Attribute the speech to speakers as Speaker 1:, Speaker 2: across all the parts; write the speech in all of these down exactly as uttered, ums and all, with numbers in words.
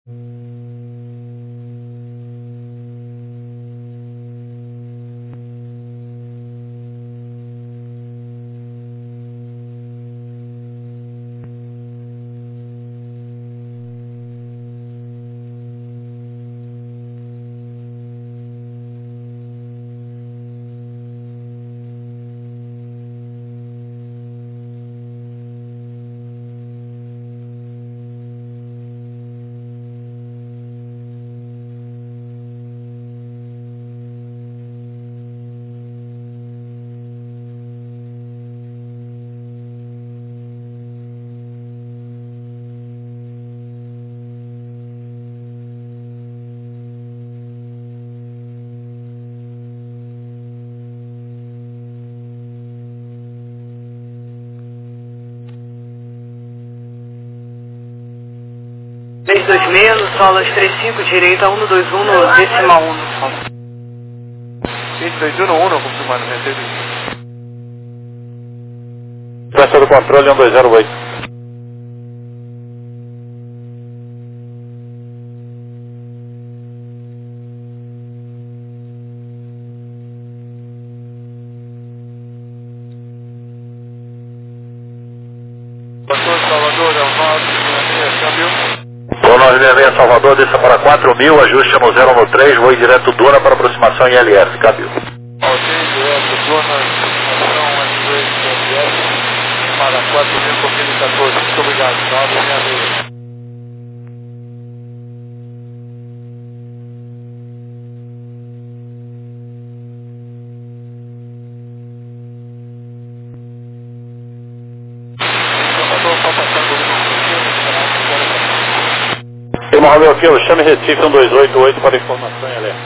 Speaker 1: três dois seis, solas trinta e cinco, direita um dois um, decimal um.
Speaker 2: três dois um, um, confirmando, recebido.
Speaker 3: Sequência do controle um dois zero oito.
Speaker 2: Pastor Salvador, é o nove seis seis, câmbio.
Speaker 3: O nove seis seis Salvador, desça para quatro mil, ajuste no zero um três, voo direto Duna para aproximação em L S, câmbio.
Speaker 2: Ok, direto Duna, aproximação L S para quatro mil, confirme quatorze, muito obrigado, nove seis seis.
Speaker 3: Irmão Romeu Kilo, chame Recife um dois oito oito para informação em L S.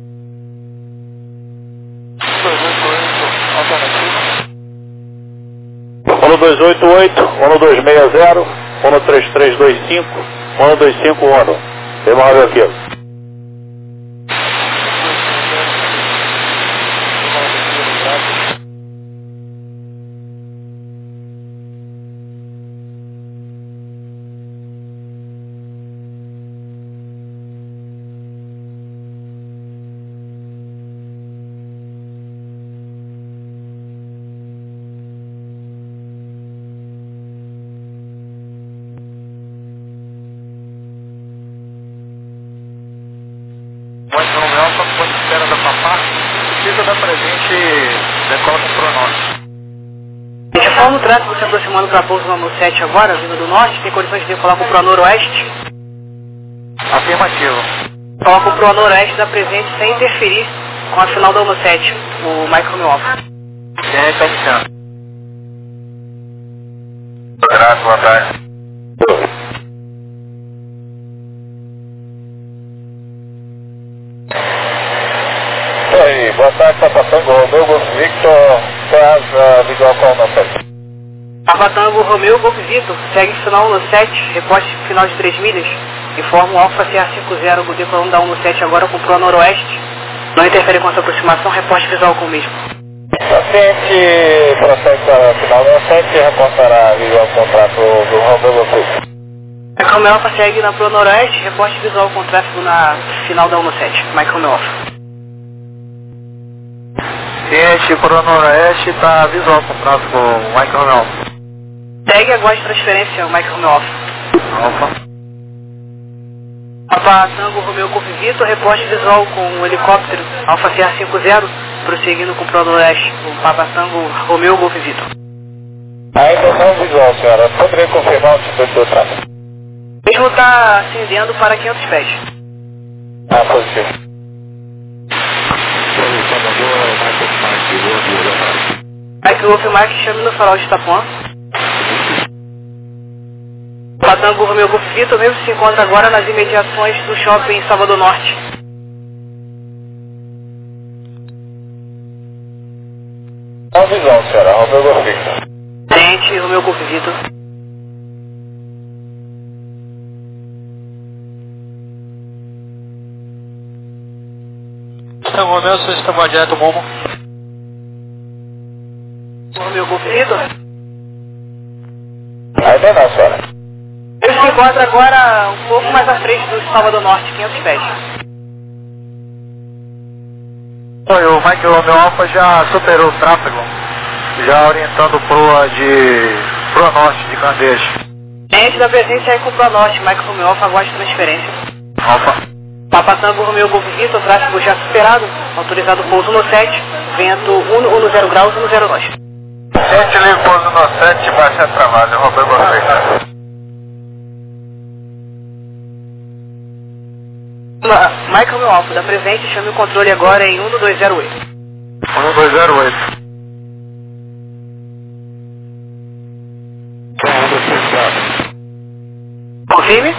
Speaker 3: um dois oito oito, um dois seis zero, um três três dois cinco, um dois cinco um. Irmão Romeu Kilo.
Speaker 2: Mostra no Alfa, quando espera da papá, precisa dar pra gente, decola com pronome.
Speaker 1: Conforme o tráfego se aproximando para a pouso número sete agora, vindo do norte, tem condições de decolar com o Pro Noroeste?
Speaker 2: Afirmativo.
Speaker 1: Coloca o Pro Noroeste da presente sem interferir com a final da um sete, o Mike Romeo Alpha.
Speaker 2: Sem repetição.
Speaker 3: Graças, boa tarde. Aí, boa tarde, Papatango Romeu, Golf Victor, traz a visual com o sete.
Speaker 1: Papatango Romeu, Golf Victor, segue final um sete, reposte final de três milhas, informa o Alfa C A cinquenta, decolando da um sete agora com o Pro Noroeste, não interfere com a sua aproximação, reposte visual com o mesmo.
Speaker 3: Paciente, prossegue para o final do um sete, reportará a visual contrato do Romeu Golf Victor.
Speaker 1: Mike Romeo Alpha segue na Pro Noroeste, reposte visual com tráfego na final da um sete, Mike Romeo Alpha.
Speaker 2: Ciente, Pro Noroeste, tá visual com tráfego, Mike Romeo.
Speaker 1: Segue agora de transferência, Mike Romeo Alpha.
Speaker 2: Alfa.
Speaker 1: Papa Tango Romeo Golf Victor, reposte visual com o helicóptero Alfa C A cinquenta, prosseguindo com o Pro Noroeste, o Papa Tango Romeo Golf Victor.
Speaker 3: Ainda não visual, senhora. Poderia confirmar o tipo do tráfego?
Speaker 1: O mesmo está ascendendo para quinhentos pés.
Speaker 3: Ah, positivo.
Speaker 1: Mike Wolf Mike, chame no farol de Itapuã. Patango Romeo Golf Victor mesmo se encontra agora nas imediações do shopping Salvador Norte.
Speaker 3: Não visão, senhora. Romeu Golf Victor.
Speaker 1: Tente, Romeo Golf Victor.
Speaker 2: São Romeu, sistema direto Momo.
Speaker 1: Romeo Golf Victor.
Speaker 3: Ainda não, senhora.
Speaker 1: Ele se encontra agora um pouco mais à frente do Salvador Norte, quinhentos pés.
Speaker 2: Oi, o Mike Romeo Alpha já superou o tráfego, já orientando proa de proa norte de Candeias.
Speaker 1: Gente da presença aí com o Pro Norte, Mike Romeo Alpha, aguarde transferência.
Speaker 2: Alfa.
Speaker 1: Papa Tango Romeo Golf Vitor, tráfego já superado, autorizado pouso no sete, vento um zero graus, um zero nós.
Speaker 2: Gente, livre pouso no sete, baixa travada, eu roubei você.
Speaker 1: Mike Romeo Alpha, da presente, chame o controle agora em um dois zero oito.
Speaker 2: um dois zero oito.
Speaker 1: Confirme.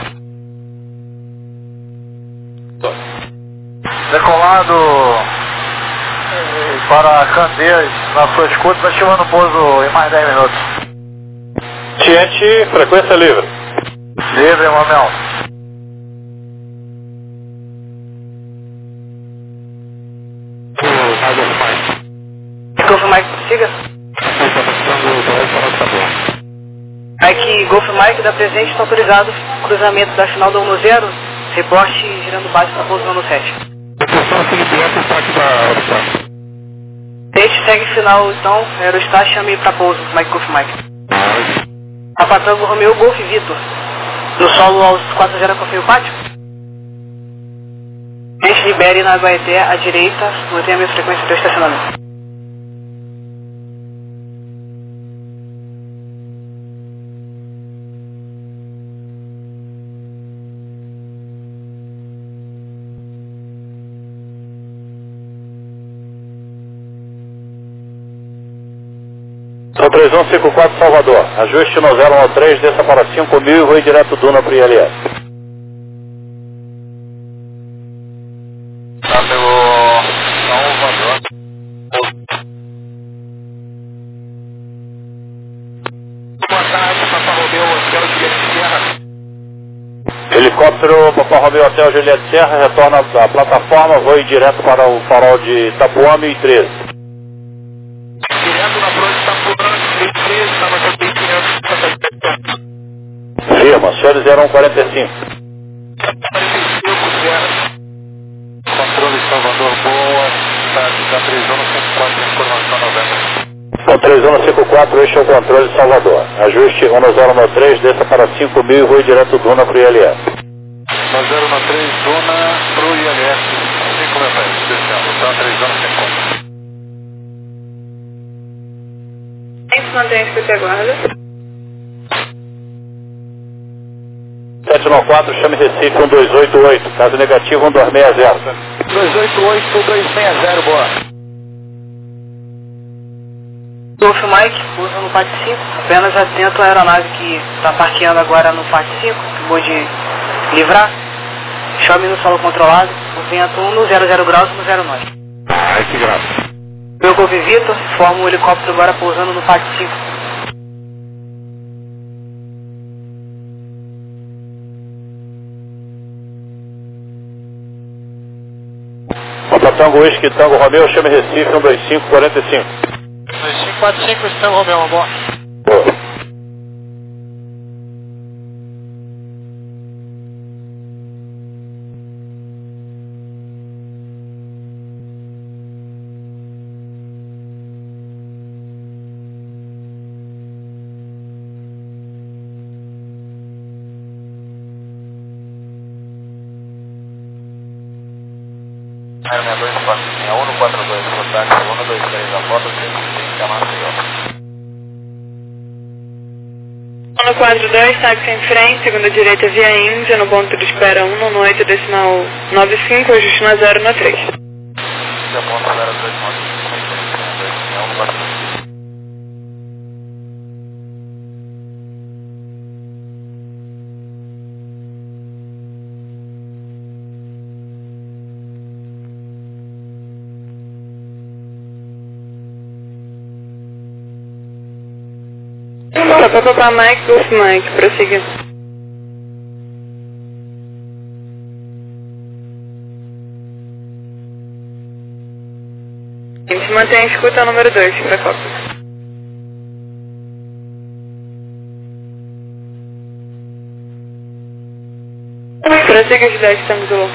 Speaker 2: Decolado eh, para Candeias, na sua escuta, está chamando o pouso em mais dez minutos.
Speaker 3: Tiente, frequência livre.
Speaker 2: Livre, Romeu.
Speaker 1: Golf Mike, siga. Mike Golf Mike, da presente, está autorizado, cruzamento da final do um zero, reporte girando base para pouso no sete. Este segue final, então, Aerostar, chame para pouso, Mike Golf Mike. Papa Tango Romeo Golf Vitor, no solo aos quatro zero, confirma o pátio. Este libere na Guaeté, à direita, mantenha a mesma frequência do estacionamento.
Speaker 3: São três um cinco quatro Salvador. Ajuste no zero um três, desça para cinco mil e voe direto Duna para o I L S.
Speaker 2: Tá pelo Salvador. Boa tarde, Papa Romeo, Hotel Juliette Serra.
Speaker 3: Helicóptero Papa Romeo Hotel Juliette Serra, retorna à plataforma, voe direto para o farol de Itapuame e treze.
Speaker 2: Direto na proa de Itapuame, treze, estava também quinhentos.
Speaker 3: Firma, senhor zero um quarenta e cinco.
Speaker 2: Controle Salvador, boa, da três um cinco quatro, informação noventa.
Speaker 3: Com três um cinco quatro, este é o controle Salvador. Ajuste um zero um três, desça para cinco mil e voe direto Duna para o I L S.
Speaker 2: um zero um três, Duna para o I L S, cinco mil pés, descendo, então três um cinco quatro.
Speaker 1: Quem se mantém a escuta e aguarda?
Speaker 3: sete nove quatro, chame Recife um dois oito oito, caso negativo um dois seis zero.
Speaker 2: dois oito oito, dois seis zero, boa.
Speaker 1: Golf Mike, usa no P A T cinco, apenas atento à aeronave que está parqueando agora no P A T cinco, acabou de livrar. Chame no solo controlado, o vento um zero zero graus, um zero nove.
Speaker 3: Ai, que graça.
Speaker 1: Meu Golf Vitor, forma o helicóptero agora pousando no P A T cinco.
Speaker 3: Papa Tango Whisky Tango Romeo, chame Recife um dois cinco quatro cinco.
Speaker 2: dois cinco quatro cinco, estamos Romeu, uma boa.
Speaker 3: Boa.
Speaker 2: um dois quatro dois, contato um dois três, a foto três cinco, Maceió.
Speaker 1: um quatro dois, táxi em frente, segunda direita via Índia, no ponto de espera um no oito, decimal nove cinco, ajuste na zero no três.
Speaker 2: Já ponto zero três, um quatro dois.
Speaker 1: Papa Mike, Golf Mike, prossiga. A gente mantém a escuta número dois, para cópia.
Speaker 4: Prossiga Juliette Tango Zulu.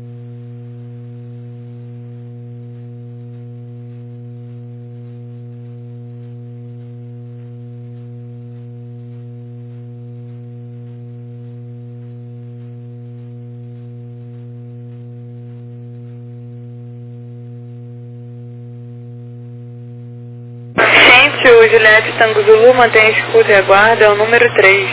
Speaker 4: O Juliette Tango Zulu mantém escuta e aguarda, é o número três.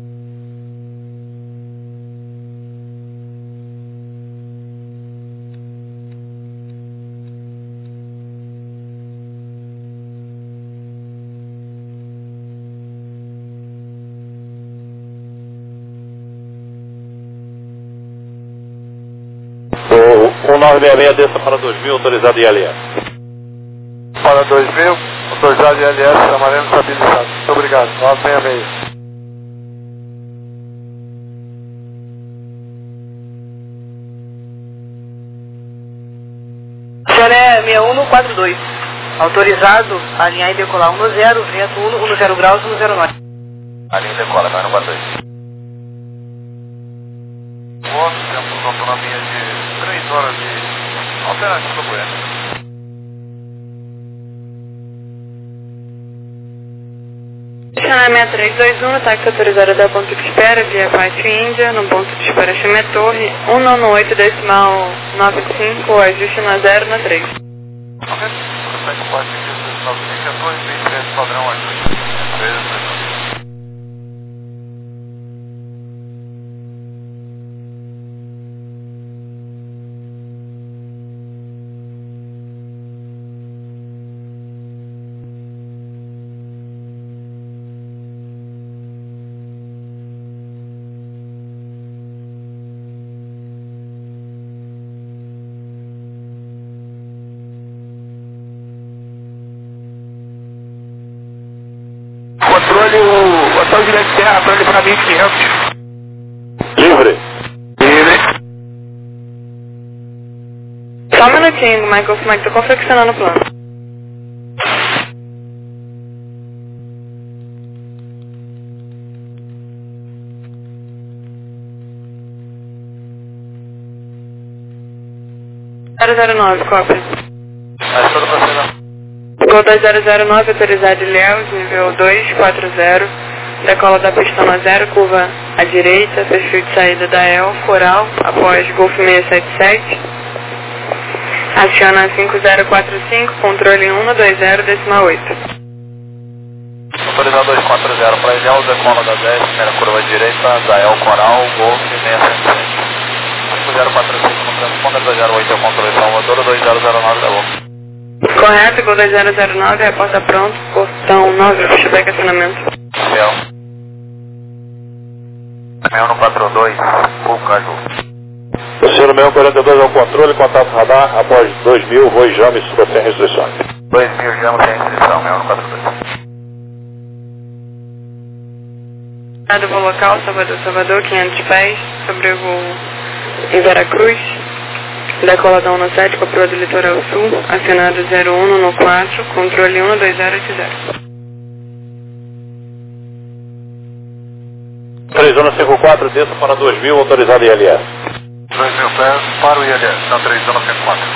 Speaker 3: O um nove seis seis desça para dois mil, autorizado I L S.
Speaker 2: Para dois mil, autorizado I L S, amarelo estabilizado. Muito obrigado. nove seis seis.
Speaker 1: Chalé seis um quatro dois. Autorizado a alinhar e decolar um zero, vento um, zero graus, um zero nove.
Speaker 3: Alinha e decola, seis um quatro dois.
Speaker 2: Outro temos autonomia de três horas de alternativa Bueno.
Speaker 4: Channel seis três dois um, táxi autorizado até o ponto de espera, via Pátio Índia, no ponto de espera Chimé Torre, um nove oito decimal nove cinco, ajuste na zero na três.
Speaker 2: Ok, segue o Pátio Índia, nove cinco, vinte e três, padrão ajuste.
Speaker 3: Controle o hotel de Leite Terra, controle para mim quinhentos. Livre. Livre.
Speaker 4: Só um minutinho, Michael, como é que tô confeccionando o plano? zero zero nove, cópia.
Speaker 2: É, toda pra cena.
Speaker 4: Gol dois zero zero nove, autorizado Ilhéus, nível dois quatro zero, decola da pista na zero, curva à direita, perfil de saída da E L, Coral, após Golf seis sete sete, aciona cinco zero quatro cinco, controle um dois zero decimal oito.
Speaker 3: Autorizado dois quatro zero para Ilhéus, decola da dez, primeira curva à direita, da E L, Coral, Golf seis sete sete. cinco zero quatro cinco, transponder dois zero oito, controle Salvador, dois zero zero nove da Golf.
Speaker 4: Correto, Gol dois zero zero nove, reporta pronto, portão nove, pushback acionamento.
Speaker 3: Céu. seis um quatro dois, Full Caju. O senhor seis um quatro dois ao controle, contato radar, após dois mil, voe Jame, suba sem restrições. dois mil, Jame sem restrição, seis um quatro dois.
Speaker 4: Dado voo local, Salvador, Salvador, quinhentos pés, sobre o voo em Veracruz. Decoladão no sete, cobertura do litoral sul, acionado zero um no quatro, controle um dois zero oito zero.
Speaker 3: três um cinco quatro, desça para dois mil, autorizado I L S.
Speaker 2: dois mil pés para o I L S, na três um cinco quatro.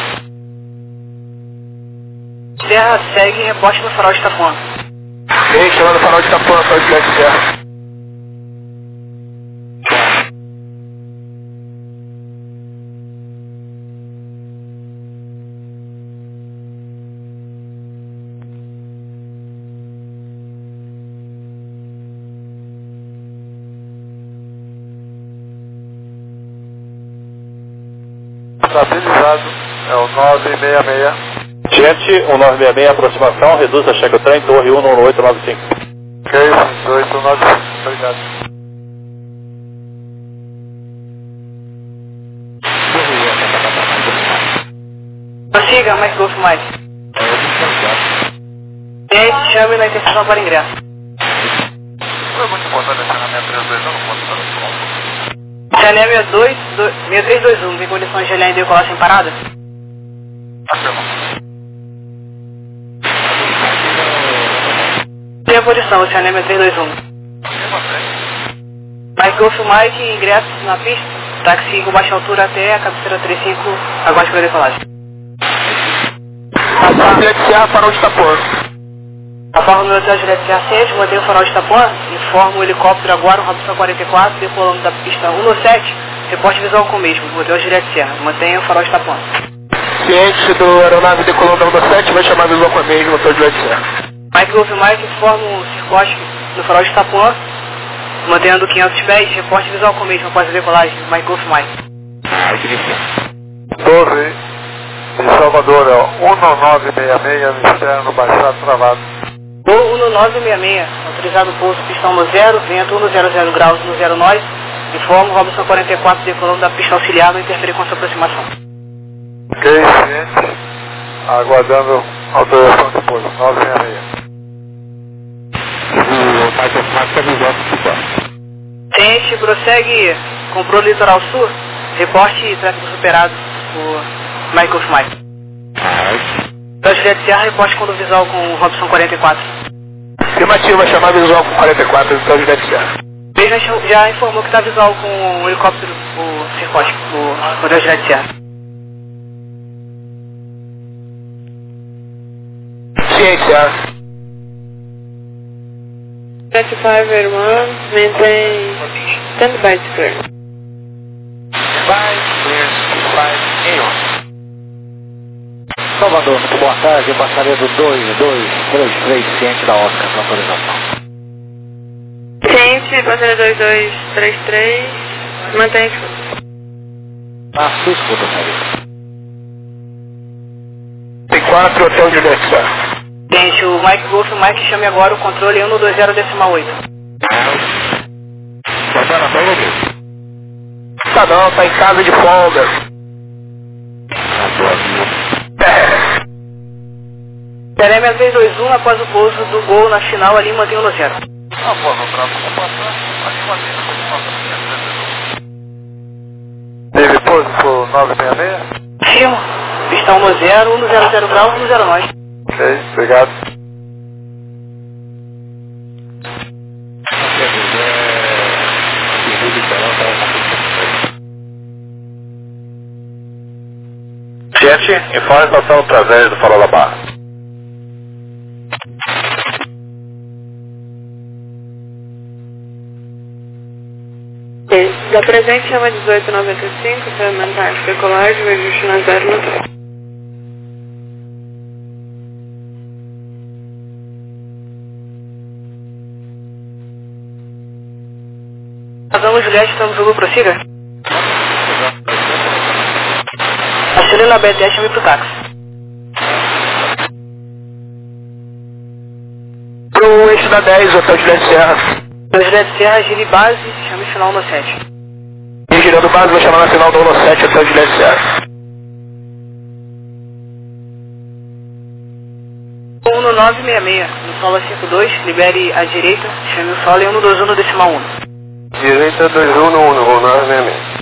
Speaker 1: Terra segue reposte no farol de Itapuã.
Speaker 3: Ei, chamando o farol de Itapuã, farol de terra.
Speaker 2: Estabilizado, é o nove seis seis.
Speaker 3: Gente, um nove seis seis, aproximação, reduz a cheque o trem, torre um um oito nove cinco.
Speaker 2: Ok, oito nove cinco, obrigado.
Speaker 1: Prossiga, mais Golf mais. E chame na interseção para ingresso.
Speaker 2: Foi muito importante esse na minha três dois um, não pode estar no ponto.
Speaker 1: Chalé seis três dois um, tem condições de alinhar e decolar sem parada? Tem a posição, Chalé seis três dois um. Mais Golf Mike, ingresso na pista. Táxi com baixa altura até a cabeceira trinta e cinco, aguarde para decolagem.
Speaker 2: Juliette Serra, farol de Itapuã.
Speaker 1: Alfa Romeo Hotel Juliette Serra seis, mantém o farol de Itapuã, informa o helicóptero Aguaro, Robson quarenta e quatro, decolando da pista um no sete, reporte visual com o mesmo, Hotel Juliette Serra, mantenha o farol de Itapuã.
Speaker 2: Ciente do aeronave decolando da um no sete, vai chamar visual com a mesma, Hotel Juliette Serra.
Speaker 1: Mike Golf Mike informa o circote no farol de Itapuã, mantendo quinhentos pés, reporte visual com o mesmo após a decolagem, Mike Golf Mike.
Speaker 2: Torre de Salvador, é um nove seis seis, no externo, baixado, travado.
Speaker 1: Voo um nove seis seis, autorizado pouso pistão no zero, vento um zero zero graus no zero nós, informo Robson quarenta e quatro decolando da pista auxiliar, não interferir com a sua aproximação.
Speaker 2: Ok, ciente, aguardando autorização de pouso, nove seis seis. O Michael Marca visual do Cuba.
Speaker 1: Ciente, prossegue, comprou litoral sul, reporte tráfego superado por Michael Mike. Então, Juliette Serra, reporte quando visual com o Robson quarenta e quatro.
Speaker 2: Afirmativa, chamar visual com quarenta e quatro, então Juliette Serra.
Speaker 1: Mesmo já informou que está visual com o helicóptero, o circote, o Hotel Juliette Serra.
Speaker 2: Ciente, Serra.
Speaker 4: Juliette cinco, irmã, mantém standby to clear.
Speaker 3: Vai, clear, vai, em on.
Speaker 5: Salvador, muito boa tarde, passageiro dois dois três três, ciente da Oscar, com autorização.
Speaker 4: Ciente, passageiro dois dois três três, mantém escuta.
Speaker 5: Ah, sua escuta, senhorita.
Speaker 2: Tem quatro, Hotel Juliette Serra.
Speaker 1: Gente, o Mike Golf, o Mike chame agora o controle um dois zero decimal oito.
Speaker 2: Tá na folga mesmo? Tá não, tá em casa de folga. É.
Speaker 1: Tereme três dois um, após o pouso do gol na final ali, mantém o no zero.
Speaker 3: Ah, pô, não trato com passagem, ali mantém a satisfação.
Speaker 2: Teve pouso por nove seis seis?
Speaker 1: Firmo, pistão no zero, um zero zero graus, um zero nós.
Speaker 2: Ok, obrigado.
Speaker 3: Ciente, informe a estação traseira do farol da Barra.
Speaker 4: Da presente chama dezoito noventa e cinco, fermentar de decolagem, vai ajuste na zero no três.
Speaker 1: Razão Juliette, estamos no prossiga. Acelera na B T S, chame pro táxi.
Speaker 2: Pro eixo da dez, Hotel Juliette Serra.
Speaker 1: Hotel Juliette Serra, gire base, chame final no sete.
Speaker 2: E girando base, vou chamar na final do um no sete, Hotel Juliette Serra.
Speaker 1: um nove seis seis, no solo cinco dois, libere à direita, chame o solo e um dois um no decimal um.
Speaker 2: Direita dois um no um, no nove seis seis.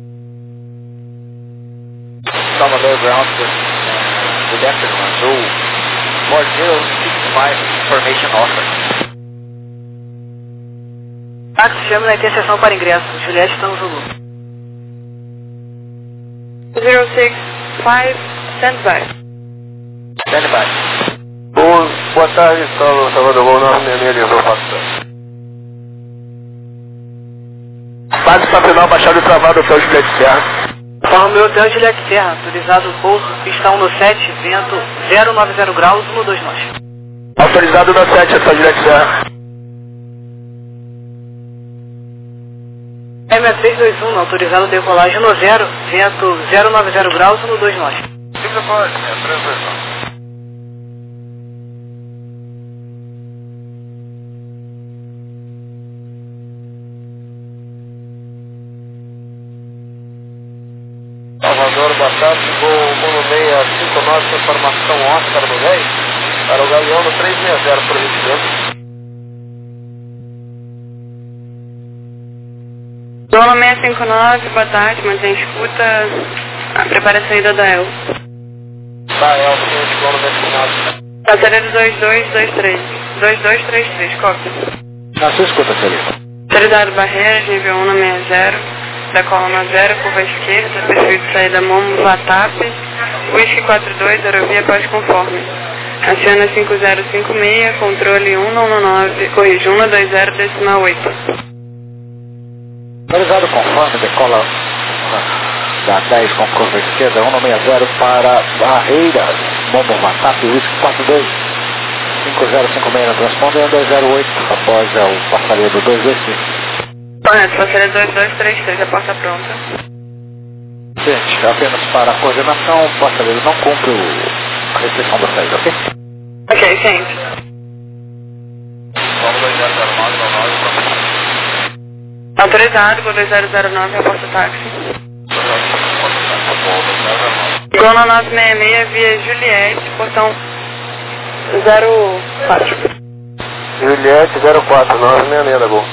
Speaker 5: Salvador ground with uh, the depth Azul, four zero six five, information offer.
Speaker 1: Táxi, chame na interseção para ingresso, Juliette está no Zulu.
Speaker 4: zero six five, standby.
Speaker 5: Standby.
Speaker 2: Boa, boa tarde, Salvador, vou nove seis seis, livrou facção. Base para final, baixado e travado, Hotel Juliette Serra.
Speaker 1: Alfa Romeo Hotel Juliette Serra, autorizado pouso, pista um no sete, vento zero nove zero graus, um dois nós.
Speaker 2: Autorizado no sete, Hotel Juliette Serra.
Speaker 1: M três dois um, autorizado decolagem no zero, vento zero nove zero graus, um dois nós.
Speaker 3: Fica pode, é três dois um.
Speaker 2: Salvador, boa tarde, voo um seis cinco nove, informação Oscar no dez, para o Galeão no três seis zero, por gentileza.
Speaker 4: Dolo seis cinco nove, boa tarde, mantém escuta, ah, prepara a saída da El.
Speaker 2: Tá, El, seguinte, Dolo seis cinco nove.
Speaker 4: Passageiro dois dois dois três, dois dois três três, cópia.
Speaker 5: Na sua escuta, senhorita.
Speaker 4: Autorizado barreiras, nível um no sessenta, da coluna zero, curva esquerda, perfil de saída Momo Vatap, Whisky quatro dois, aerovia pode conforme. Aciona cinco zero cinco seis, controle cento e nove, corrige cento e vinte, decimal oito.
Speaker 5: Autorizado conforme, decola da dez com curva esquerda, cento e sessenta para Barreiras, Momo Vatap, Whisky quatro dois, cinco zero cinco seis na transponder, cento e oito, após o passaredo dois dois cinco.
Speaker 4: Correto, passaredo dois dois três três, a porta pronta.
Speaker 5: Gente, apenas para a coordenação, o passaredo não cumpre o... a restrição da saída, ok?
Speaker 4: Ok, gente. Autorizado, Gol dois zero zero nove, reporta táxi. Gol nove seis seis, via Juliette, portão zero quatro.
Speaker 3: Juliette zero quatro, nove seis seis da Gol.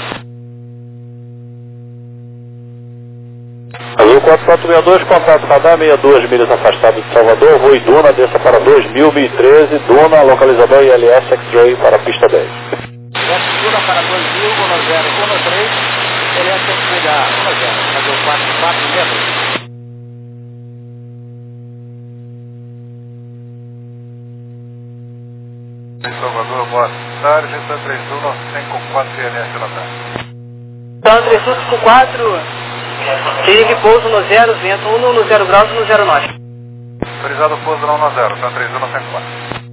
Speaker 3: Azul quatro quatro seis dois, contato radar, sessenta e duas milhas afastado de Salvador, voo Duna, desça para dois mil, mil e treze, Duna, localizador I L S X-Ray para a pista dez.
Speaker 5: Duna para dois mil, um zero um três, L S X-Ray da um zero, fazer o quatro quatro metros.
Speaker 2: Em Salvador, boa tarde, está três um cinco quatro C N S na tarde.
Speaker 1: Então, três um cinco quatro, desligue pouso no zero, vento um no zero graus e no zero norte.
Speaker 2: Autorizado pouso no um zero, está três um cinco quatro.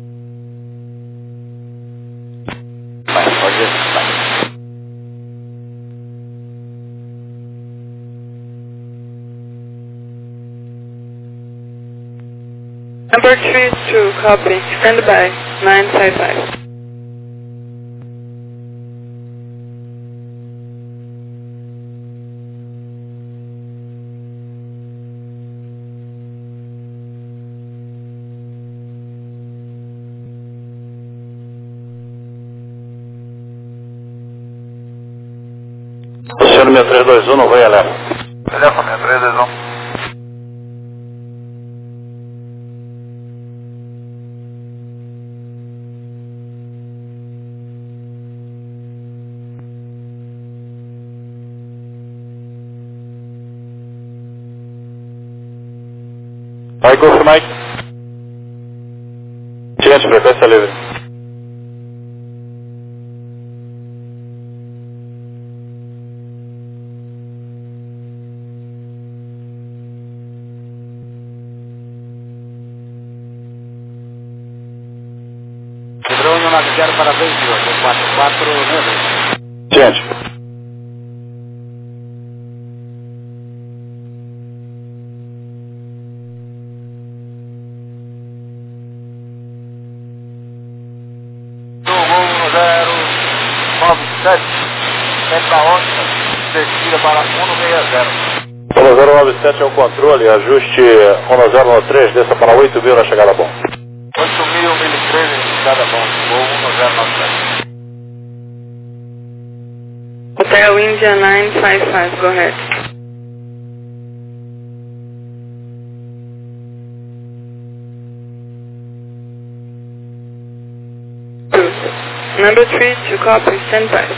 Speaker 5: Vai, pode ir, vai.
Speaker 4: Number three two, copy, stand by, nine five five.
Speaker 3: Oceano seis três dois um, não vai alerta.
Speaker 2: Telefone seis três dois um.
Speaker 3: Vai, Golf Mike. Gente, frequência livre.
Speaker 5: Quebrou no nove zero para dois mil, quatro quatro metros.
Speaker 3: Gente.
Speaker 2: Sete da ótica, descida para um seis zero.
Speaker 3: um zero nove sete é o controle, ajuste um zero três, desça para oito mil na chegada bom.
Speaker 2: oito mil, mil e treze na chegada bom, voo um zero nove sete.
Speaker 4: Hotel India nine five five, go ahead. Number three two, copy, stand by.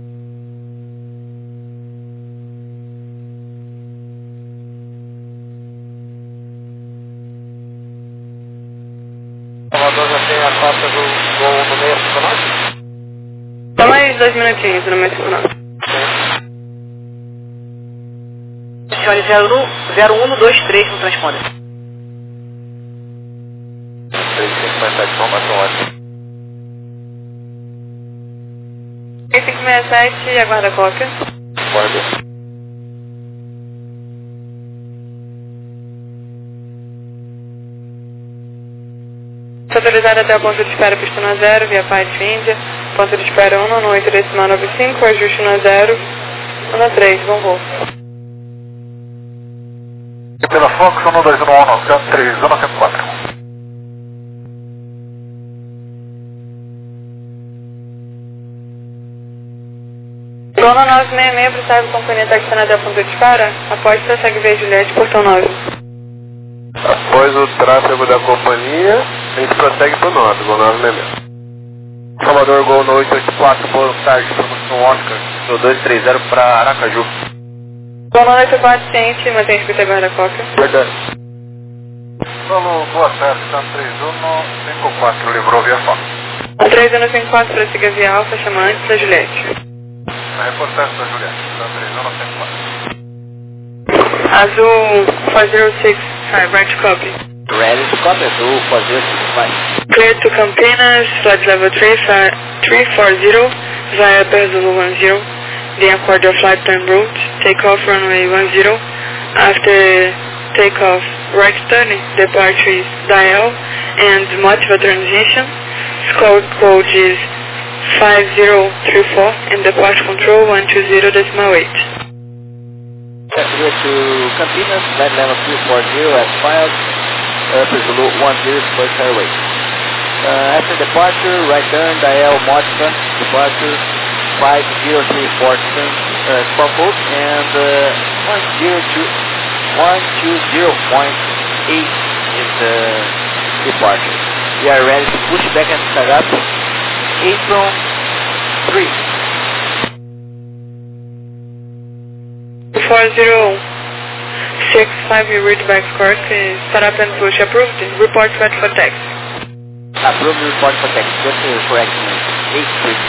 Speaker 2: Salvador já tem a cópia do voo no meio cinco nove?
Speaker 4: Só mais dois minutinhos no meio cinco nove.
Speaker 1: Senhores, zero um dois três no transponder.
Speaker 2: três cinco seis sete, informação ótima.
Speaker 4: três cinco seis sete, aguarda a cópia.
Speaker 2: Pode.
Speaker 4: Autorizado até o ponto de espera pista zero, via Flight India, ponto de espera um no oito decimal nove cinco, ajuste no zero, um três, bom voo.
Speaker 2: E pela Fox um dois um um, três um cinco quatro.
Speaker 4: Zona nove seis seis, Bristol Companhia taxiando até o ponto de espera, após segue via Juliette, portão nove.
Speaker 3: Após o tráfego da companhia, a gente prossegue para o norte, Gol nove seis seis.
Speaker 2: Salvador Gol no oito oito quatro, boa tarde, estamos no Oscar, no dois três zero para Aracaju.
Speaker 4: Boa noite, paciente, mantém a escrita guarda cópia.
Speaker 3: Verdade. Falou, boa tarde, tá três um cinco quatro, livrou via fone.
Speaker 4: três um cinco quatro, prossiga via Alfa, chama antes da Juliette.
Speaker 3: A reportagem da Juliette, tá três um cinco quatro.
Speaker 4: Azul quatro zero seis five, right copy.
Speaker 5: Ready to copy, Azul quatro zero seis five.
Speaker 4: Clear to Campinas, flight level three four zero, via Zulu one zero. Then accord your flight time route, take off runway one zero. After takeoff, right turning, departure is dial and motiva transition. Score code is five zero three four and departure control one two zero decimal eight.
Speaker 5: Clear to Campinas, flight level three four zero as filed, Upper Zulu one zero, first airway. Uh, after departure, right turn, dial motiva, departure five zero three four uh, score code and uh, one zero two one two zero point eight is the departure. We are ready to push back and start up. Apron three.
Speaker 4: four zero six five, you read back score, start up and push approved. Report set for text.
Speaker 5: Approved, report for text. Just to correct me. eight three.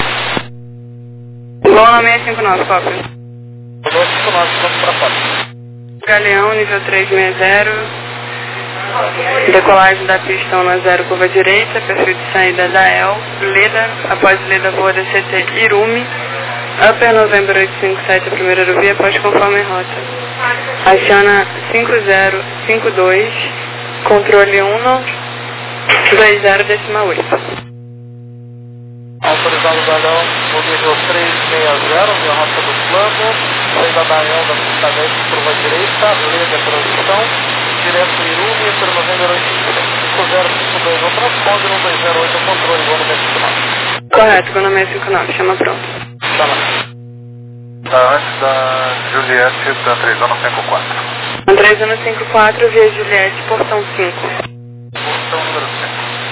Speaker 4: Boa seis cinco nove, cópia.
Speaker 3: Boa cinco nove, vamos pra fora.
Speaker 4: Galeão, nível três seis zero. Decolagem da pista um zero, curva direita, perfil de saída da E L, Leda, após Leda voa D C T Irumi, Upper November oito cinco sete, a primeira aerovia, após conforme rota. Aciona cinco zero cinco dois, controle um dois zero decimal oito.
Speaker 2: Autorizado Galão, no nível três seis zero, via rota do plano, saída da E L da pista dez, curva direita, Leda transição, direto Irumi, pelo November oito cinco zero cinco dois, o transponder um dois zero oito, controle, Gona seis cinco nove.
Speaker 4: Correto, Gona seis cinco nove, chama pronto.
Speaker 2: Chama.
Speaker 3: Tá antes da Juliette, da três um cinco quatro.
Speaker 4: três um cinco quatro, via Juliette, portão cinco.
Speaker 3: Portão número cinco.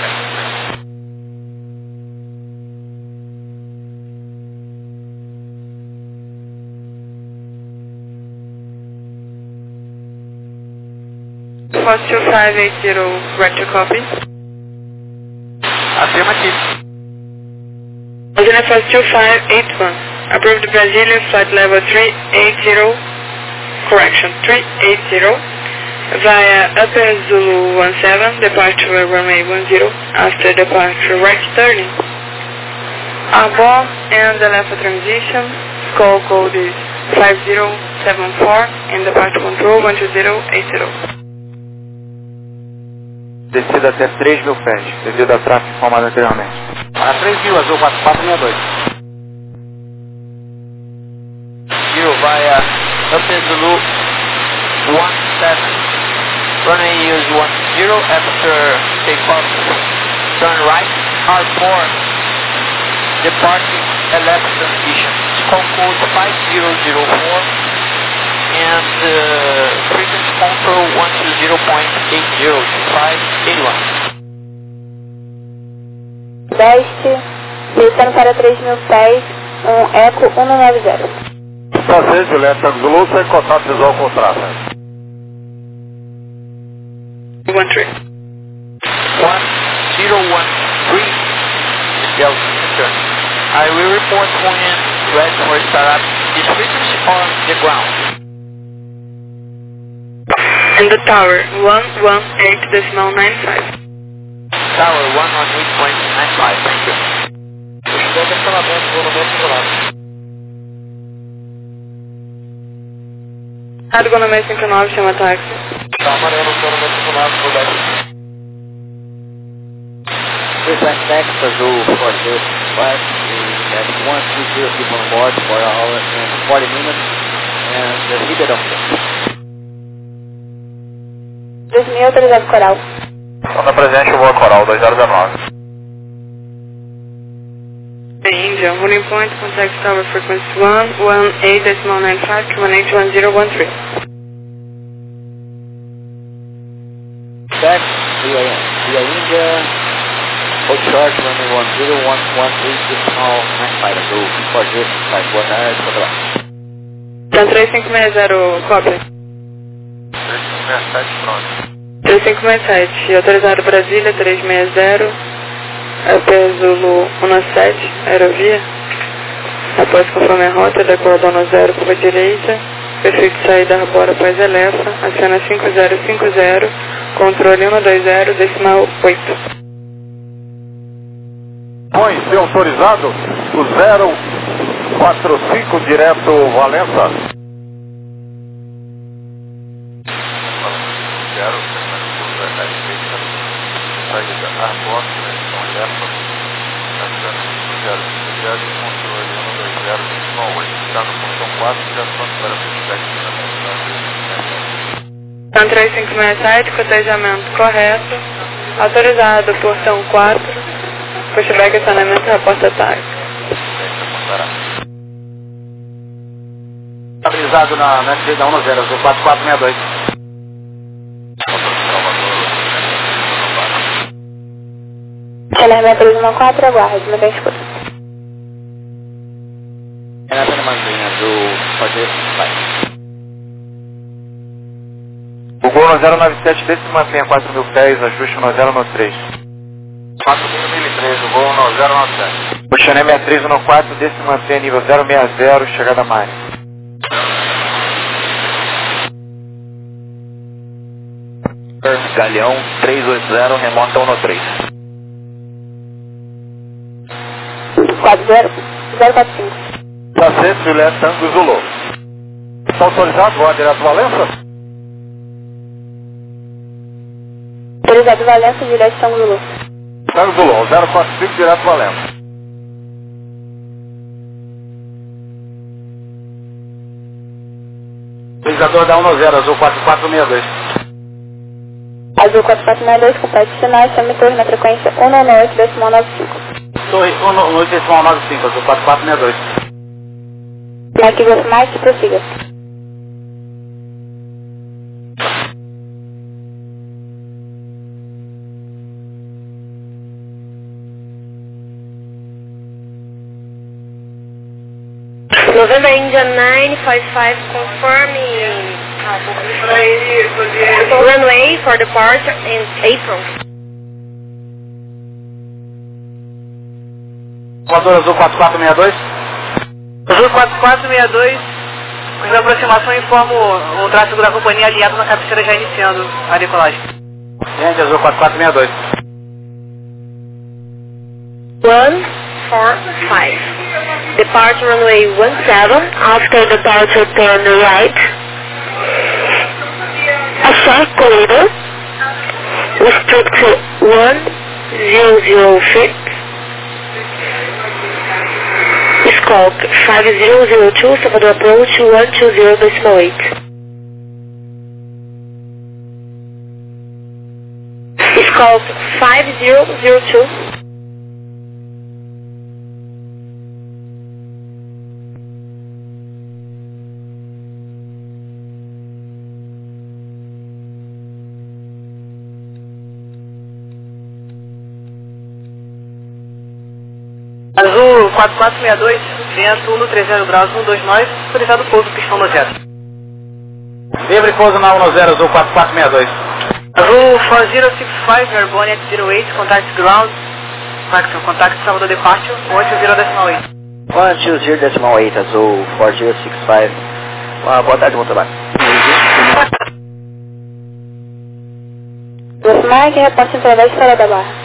Speaker 4: Fox two five eight zero, right to copy.
Speaker 5: Affirmative.
Speaker 4: Brasilia Fox two five eight one, approved Brasilia flight level three eight zero, correction, three eight zero, via Upper Zulu one seven, departure runway one zero, after departure right turning. Abort and the left transition, call code is five zero seven four, and departure control one two zero eight zero.
Speaker 5: Descida até três mil pés, devido a tráfego informado anteriormente. A três mil, Azul quatro quatro seis dois. Zero via Upper Zulu one seven. Runway use one zero after takeoff. Turn right, hard four. Departing left transition. Score code five zero zero four. And uh, frequency control one two zero point eight zero two five eight one.
Speaker 6: Leste, descendo para três mil pés, um Eco um nove zero.
Speaker 3: Prazer, Juliette, Zulu, sem contato visual com o tráfego.
Speaker 4: one three.
Speaker 5: one zero one three. Delta, return. I will report when ready for startup. Is frequency on the ground?
Speaker 4: And the tower, one one eight decimal nine five.
Speaker 5: Tower one one eight point nine five, thank you.
Speaker 2: Estou acionamento, Gona seis cinco nove.
Speaker 4: Rádio Gona seis cinco nove, chama táxi.
Speaker 2: Tá amarelo, Gona seis cinco nove, por dez.
Speaker 5: Request taxi, Azul four zero five. We have one two zero people on board for an hour and forty minutes. And the Ribeirão.
Speaker 6: dois mil, autorizado Coral.
Speaker 3: Onda presente, voa Coral, dois zero nove.
Speaker 4: India, holding point, contact tower frequency one one eight decimal nine five to one eight one zero one three.
Speaker 5: Tax, via, via India, hold short, runway one zero one one eight decimal nine five, Azul four zero five, boa tarde, contra lá.
Speaker 4: Tanto três cinco seis zero, cópia.
Speaker 3: três cinco seis sete, pronto.
Speaker 4: três cinco seis sete, autorizado Brasília três seis zero, é P Zulu um sete, aerovia. Após conforme a rota, decolador no zero, curva direita, perfil de saída Arbora Paz Elefa, acena cinco zero cinco zero, controle um dois zero, decimal oito.
Speaker 2: Põe, se autorizado, o zero quatro cinco direto Valença.
Speaker 3: zero, saída Arbora, direção Elefa, acena cinco zero cinco zero, controle um dois zero, decimal oito, está no portão quatro, já pronto para feedback na
Speaker 4: Então três cinco seis sete, cotejamento correto, autorizado portão quatro, pushback acionamento da porta táxi.
Speaker 5: Estabilizado na, na S da um zero, azul quatro quatro seis dois.
Speaker 6: Chaleira três um quatro, aguarde, não tem escuta.
Speaker 5: Renata na manguinha, azul, pode ir, vai.
Speaker 3: O Gol zero nove sete, desse mantenha quatro mil pés, ajuste no zero nove três. quatro mil e três, o Gol no zero nove sete. O Xané sessenta e três um quatro, desse mantenha nível zero seis zero, chegada a Mari.
Speaker 5: Galeão três oito zero, remota um três.
Speaker 6: quatro zero zero quatro cinco.
Speaker 2: Cacete, Juliette, Tango Zulu. Está autorizado, voa direto Valença?
Speaker 6: Autorizado Valença, direto São Zulu.
Speaker 2: Tango Zulu, zero quatro cinco direto Valença.
Speaker 5: Utilizador da um zero, azul quatro quatro seis dois.
Speaker 6: Azul quatro quatro seis dois, complete sinais, chame torre na frequência um nove oito, decimal nove cinco.
Speaker 5: Torre um nove oito, decimal nove cinco, azul quatro quatro seis dois.
Speaker 6: Marque Golf Mike, prossiga.
Speaker 7: November India nine five five confirming runway for departure in April.
Speaker 5: Motor azul quatro quatro seis dois.
Speaker 1: Azul quatro quatro seis dois, com a aproximação informa o, o tráfego da companhia alinhado na cabeceira já iniciando a decolagem.
Speaker 5: Gente, azul quatro quatro seis dois.
Speaker 7: one four five. Departure runway one seven. After departure turn right. A short corridor. Restrict to one zero zero feet. Scope five zero zero two, Salvador approach one two zero decimal eight. Scope five zero zero two.
Speaker 1: Azul quatro quatro seis dois, vento um trinta graus, um dois nove, autorizado pouso, pistão no zero.
Speaker 5: Livre pouso na um zero, azul quatro quatro seis dois.
Speaker 1: Azul quatro zero seis cinco, airborne at zero oito, contact ground, contact Salvador Departure, um oito zero decimal oito.
Speaker 5: um dois zero decimal oito, azul quatro zero seis cinco. Ah, boa tarde, bom trabalho.
Speaker 6: Golf Mike, reporte através fora da barra.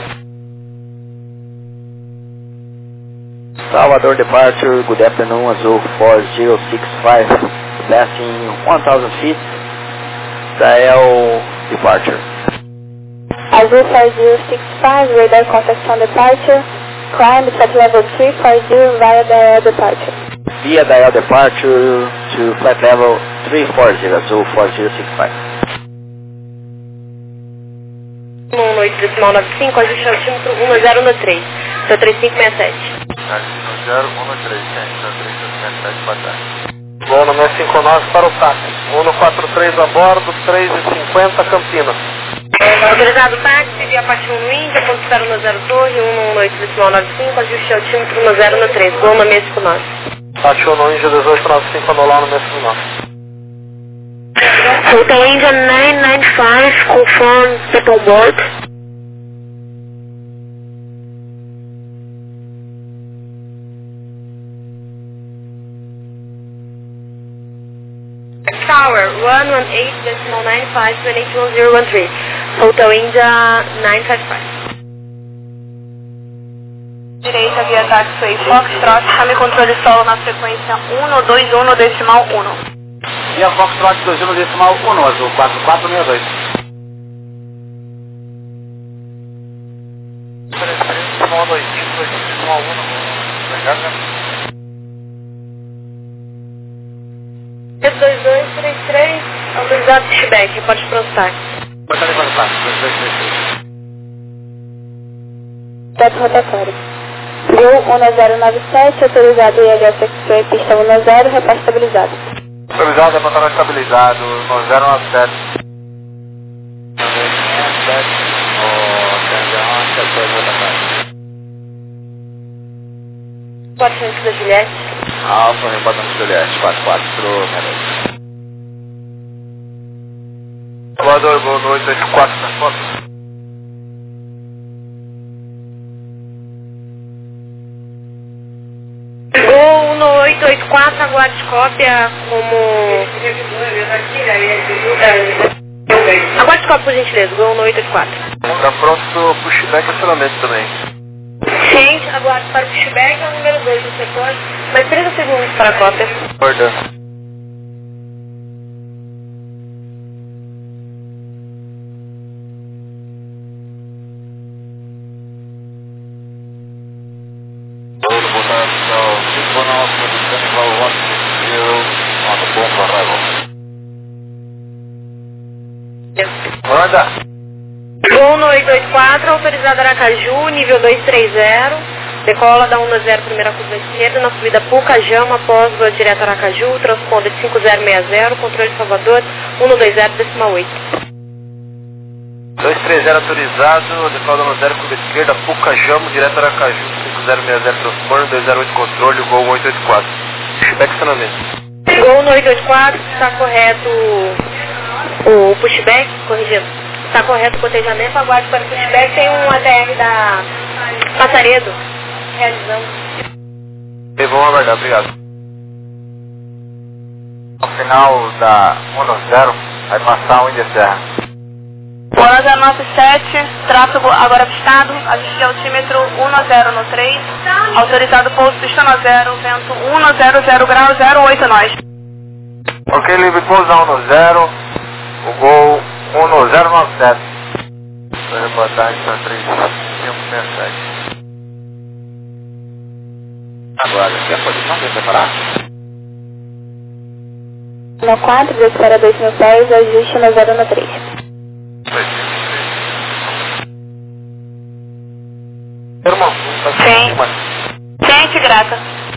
Speaker 5: Salvador Departure, good afternoon, Azul four zero six five, passing one thousand feet, Dael Departure.
Speaker 6: Azul four zero six five, radar contact on departure, climb flight level three four zero via Dael Departure.
Speaker 5: Via Dael Departure to flight level three four zero, Azul four zero six five.
Speaker 7: um oito decimal nove cinco, ajuste altímetro um zero um três, seu três cinco seis sete.
Speaker 3: zero um três, três sete sete para trás.
Speaker 2: Voo no seis cinco nove para o táxi. um quatro três a bordo, três e cinquenta Campinas.
Speaker 7: Autorizado táxi, via parte um no Índia, ponto zero um zero torre, um um oito decimal nove cinco, ajuste altímetro um zero um três, Gol no seis cinco nove.
Speaker 2: Baixou no Índia dezoito nove cinco, anular no mesmo final.
Speaker 7: Hotel India nine nine five, confirm step on board. Tower one one eight decimal nine five two eight one zero one three. Hotel India nine five five.
Speaker 1: Direita via táxi Foxtrot, câmbio controle solo na frequência um dois um decimal um.
Speaker 5: E a Foxtrot dois um decimal um, azul quatro quatro seis dois.
Speaker 2: Decimal dois cinco, decimal um, obrigado.
Speaker 7: dois dois três três, autorizado pushback, reporte para o stack.
Speaker 5: Pode levantar, dois dois três três.
Speaker 6: Step rotatório. Gol um zero nove sete, autorizado I H S X-Ray, pista um zero, reporte estabilizado.
Speaker 3: Estabilizado, reportador estabilizado, um zero nove sete.
Speaker 7: Reporte antes da Juliette.
Speaker 5: Alfa, reportando Juliette, quatro quatro, meia-noite.
Speaker 3: Voador, gol no oito oito quatro, na foto.
Speaker 7: Gol no oito oito quatro, aguarde cópia como... É. Aguarde cópia, por gentileza, gol no oito oito quatro.
Speaker 3: Tá pronto pro pushback e acionamento também.
Speaker 7: Ciente, aguarde para o pushback, é o número dois do setor, mais trinta segundos para a cópia.
Speaker 3: Acordando. Manda.
Speaker 7: Gol no oito oito quatro, autorizado Aracaju, nível dois três zero. Decola da um zero, primeira curva esquerda, na subida Pucajama, após voa direto Aracaju, transponder cinco zero seis zero, controle de Salvador, um dois zero, decimal oito.
Speaker 3: dois três zero autorizado, decola da um zero, curva esquerda, Pucajama, direto Aracaju, cinco zero seis zero, transponder, dois zero oito, controle, gol oito oito quatro. Pushback acionamento.
Speaker 7: Gol no oito oito quatro, está correto o pushback, corrigindo. Está correto o cotejamento, aguarde para o pushback, tem um A T R da Passaredo realizando.
Speaker 3: E vamos aguardar, obrigado. No final da um zero, vai passar o Índia Serra.
Speaker 1: um zero nove sete, tráfego agora avistado, ajuste de altímetro um zero no três, autorizado pouso pista um zero, vento um zero zero grau zero oito nós.
Speaker 3: Ok, livre pouso um zero, o gol um zero nove sete. Para reportagem para três cinco seis sete.
Speaker 5: Agora, aqui a posição bem preparada.
Speaker 6: No quatro, desespera dois mil pés, ajuste no zero no três.
Speaker 3: Irmão,
Speaker 1: Sim. Gente, grata.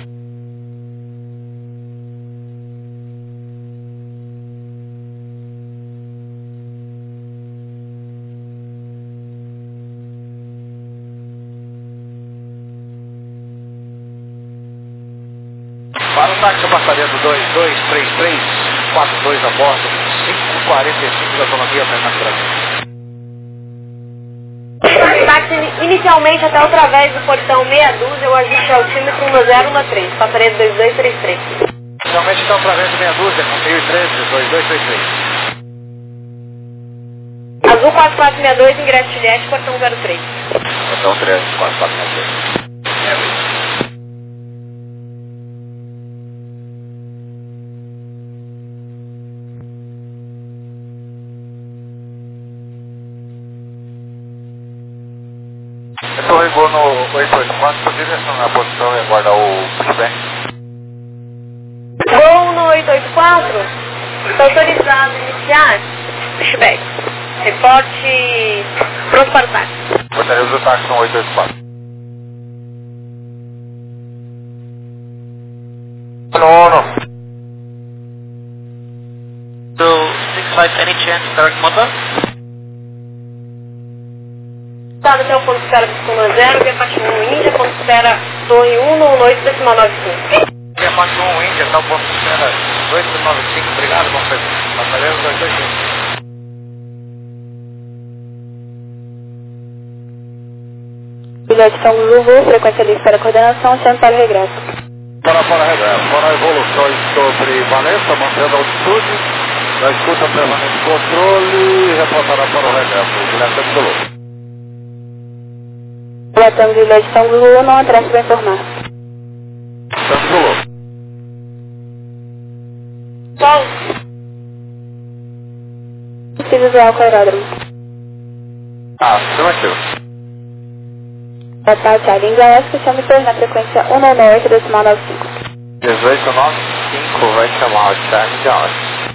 Speaker 5: Para o táxi Passaredo dois dois três três, quatro dois a bordo, cinco quarenta e cinco de autonomia, Fernando Brasil.
Speaker 7: Táxi inicialmente até através do portão meia dúzia, o ajuste altímetro um zero um três, Passaredo dois dois três três.
Speaker 5: Inicialmente então através do meia dúzia, Monteiro treze, dois dois três três.
Speaker 7: Azul quatro quatro seis dois, ingresso Juliette, portão zero três.
Speaker 5: Portão treze, quatro quatro seis dois.
Speaker 3: Então rigor no oito oito quatro, podia direcionar a posição e aguardar o pushback.
Speaker 7: Gol no oito oito quatro, está autorizado iniciar pushback. Reporte pronto para o táxi.
Speaker 3: Portaria do táxi no oito oito quatro. No, no.
Speaker 2: So, six five, any chance, direct motor?
Speaker 7: Estado até o ponto de espera do um zero, via Patimão Índia, ponto de espera Torre um no oito decimal nove cinco.
Speaker 3: Mach um, Índia, tá bom, espera, oito nove cinco, obrigado, bom feito. Batalhão dois dois cinco.
Speaker 6: Bilhete São Zulu, frequência livre para coordenação, sempre para o regresso.
Speaker 5: Para, para, regresso. Para evoluções sobre Valença, mantendo a altitude, na escuta permanente controle, reportará para o regresso. Bilhete Absoluto.
Speaker 6: Relatando bilhete São Zulu, não atraso para informar.
Speaker 5: São Zulu.
Speaker 6: Paulo. Possível visual com aeródromo.
Speaker 3: Ah, afirmativo.
Speaker 6: Boa tarde, Charlie. India Oscar, chame torre na frequência um nove oito, decimal nove cinco.
Speaker 3: dezoito nove cinco vai chamar o Charlie India Oscar.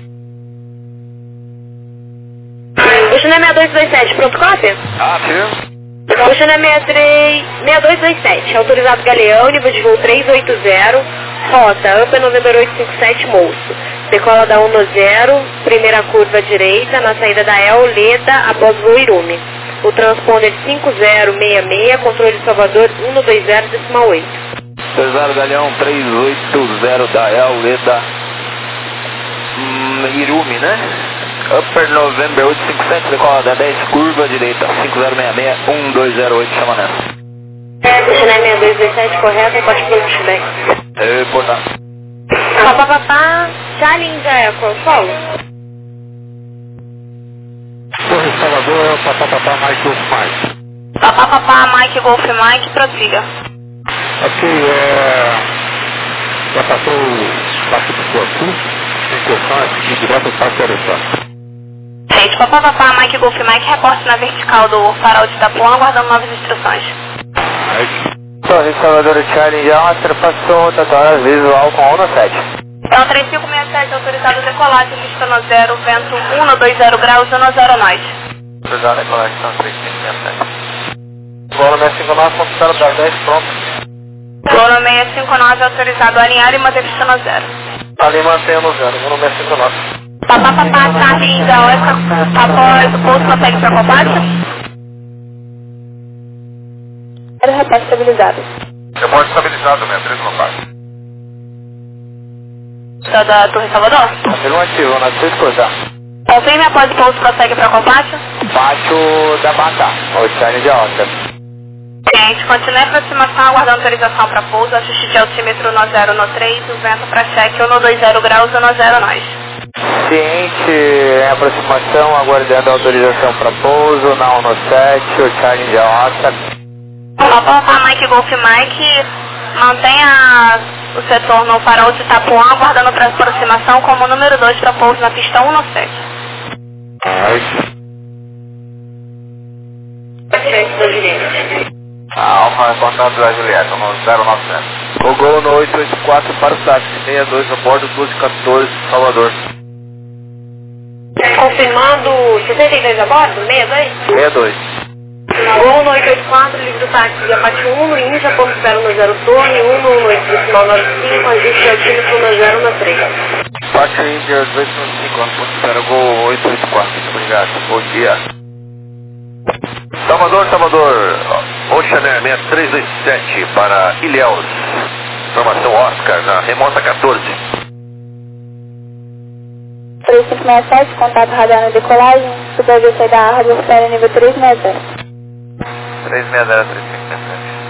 Speaker 7: O China seis dois dois sete, pronto, cópia?
Speaker 3: Ah, sim.
Speaker 7: O China seis dois dois sete, autorizado Galeão, nível de voo trezentos e oitenta, rota, Upper November oito cinco sete, Moço. Decola da um zero, primeira curva à direita, na saída da El Leda, após voo Irume. O transponder cinco zero seis seis, controle de Salvador um dois zero, decimal oito.
Speaker 5: Cesar Galeão trezentos e oitenta da El Leda, hum, Irume, né? Upper November oito cinco sete, decola da dez, curva direita, cinco zero seis seis, um dois zero oito, chama nessa.
Speaker 7: O China seis dois dois sete, correto, reporte para o Quebec.
Speaker 5: Reportar.
Speaker 7: Papapá, Charlie India Echo, Paulo.
Speaker 5: Torre Salvador é o papapá Mike Golf Mike.
Speaker 6: Papapá, Mike Golf Mike, prossiga.
Speaker 5: Ok, é... já passou o Parque do Porto, a intenção é seguir direto ao Parque Aeroporto.
Speaker 6: Gente, papapá, Mike Golf Mike, reporte na vertical do farol de Itapuã, aguardando novas instruções.
Speaker 5: Mike.
Speaker 3: Torre Salvador Charlie India Oscar, passou tatuagem visual com um sete.
Speaker 6: É o três cinco seis sete, autorizado decolagem, pista no zero, vento um dois zero graus, um zero norte.
Speaker 3: Autorizado decolagem, três cinco seis sete. Voo seis cinco nove, consultado das dez, pronto.
Speaker 6: Voo seis cinco nove, autorizado a alinhar e manter pista no zero.
Speaker 3: Ali mantenha no zero, voo seis cinco nove.
Speaker 6: Papapá, Charlie India Oscar, após o pouso, consegue para combate? Era o repórter estabilizado.
Speaker 3: Repórter estabilizado, sessenta e três no quarto.
Speaker 6: Da, da Torre Salvador?
Speaker 3: Afirmativo, na sua escuta.
Speaker 6: Confirme após o pouso, prossegue para combate?
Speaker 3: Baixo da Bata, o Charlie India Oscar.
Speaker 6: Gente, continue a aproximação, aguardando autorização para pouso, ajuste de altímetro no zero no três, o vento para cheque um dois zero graus, um zero nós.
Speaker 3: Ciente em aproximação, aguardando autorização para pouso, na um sete, o Charlie India Oscar.
Speaker 6: Papapá, Mike Golf Mike, mantenha o setor no farol de Itapuã, aguardando para aproximação como número dois para pouso na pista um sete.
Speaker 5: Mike.
Speaker 3: Alfa, contato da Julieta, no zero nove sete. O gol no oito oito quatro para o táxi, sessenta e dois a bordo, duas e quatorze, Salvador.
Speaker 7: Confirmando sessenta e dois a bordo, sessenta e dois?
Speaker 3: sessenta e dois.
Speaker 7: Gol no oito oito quatro, livre do táxi de Apate um, Índia, ponto zero no zero torre, um um oito, decimal nove cinco, ajuste de altímetro no zero no três.
Speaker 3: Táxi Índia, dois cinco, ponto zero, gol oito oito quatro, obrigado, bom dia.
Speaker 5: Salvador, Salvador, Oceaner seis três dois sete para Ilhéus, informação Oscar, na remota quatorze.
Speaker 6: três cinco seis sete, contato radar na decolagem, supervisor saída da área, espera nível três seis zero.
Speaker 3: três seis zero, três cinco seis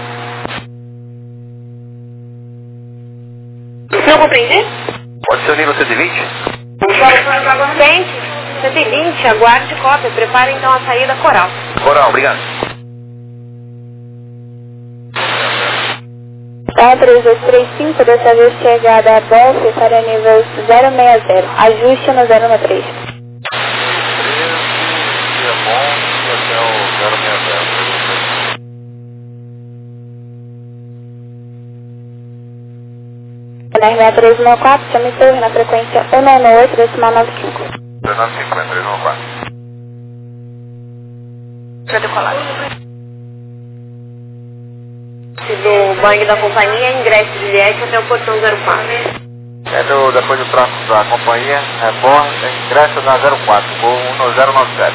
Speaker 3: sete.
Speaker 7: Não compreendi?
Speaker 5: Pode ser o nível cento e vinte?
Speaker 7: Gente, cento e vinte, aguarde cópia, prepare então a saída coral.
Speaker 5: Coral, obrigado.
Speaker 6: Tá, três dois três cinco, dessa vez chegada a Golf para nível zero seis zero, ajuste no zero no três.
Speaker 3: treze, dia bom, e até o zero seis zero.
Speaker 6: Na R seis três um quatro, chame torre na frequência um nove oito, decimal nove cinco.
Speaker 3: três nove cinco, três nove quatro.
Speaker 6: Para decolar.
Speaker 7: Do banho da companhia, ingresso de Juliette até o portão zero quatro.
Speaker 3: É do, depois do tráfego da companhia, rebordo, ingresso na zero quatro, gol um zero nove sete.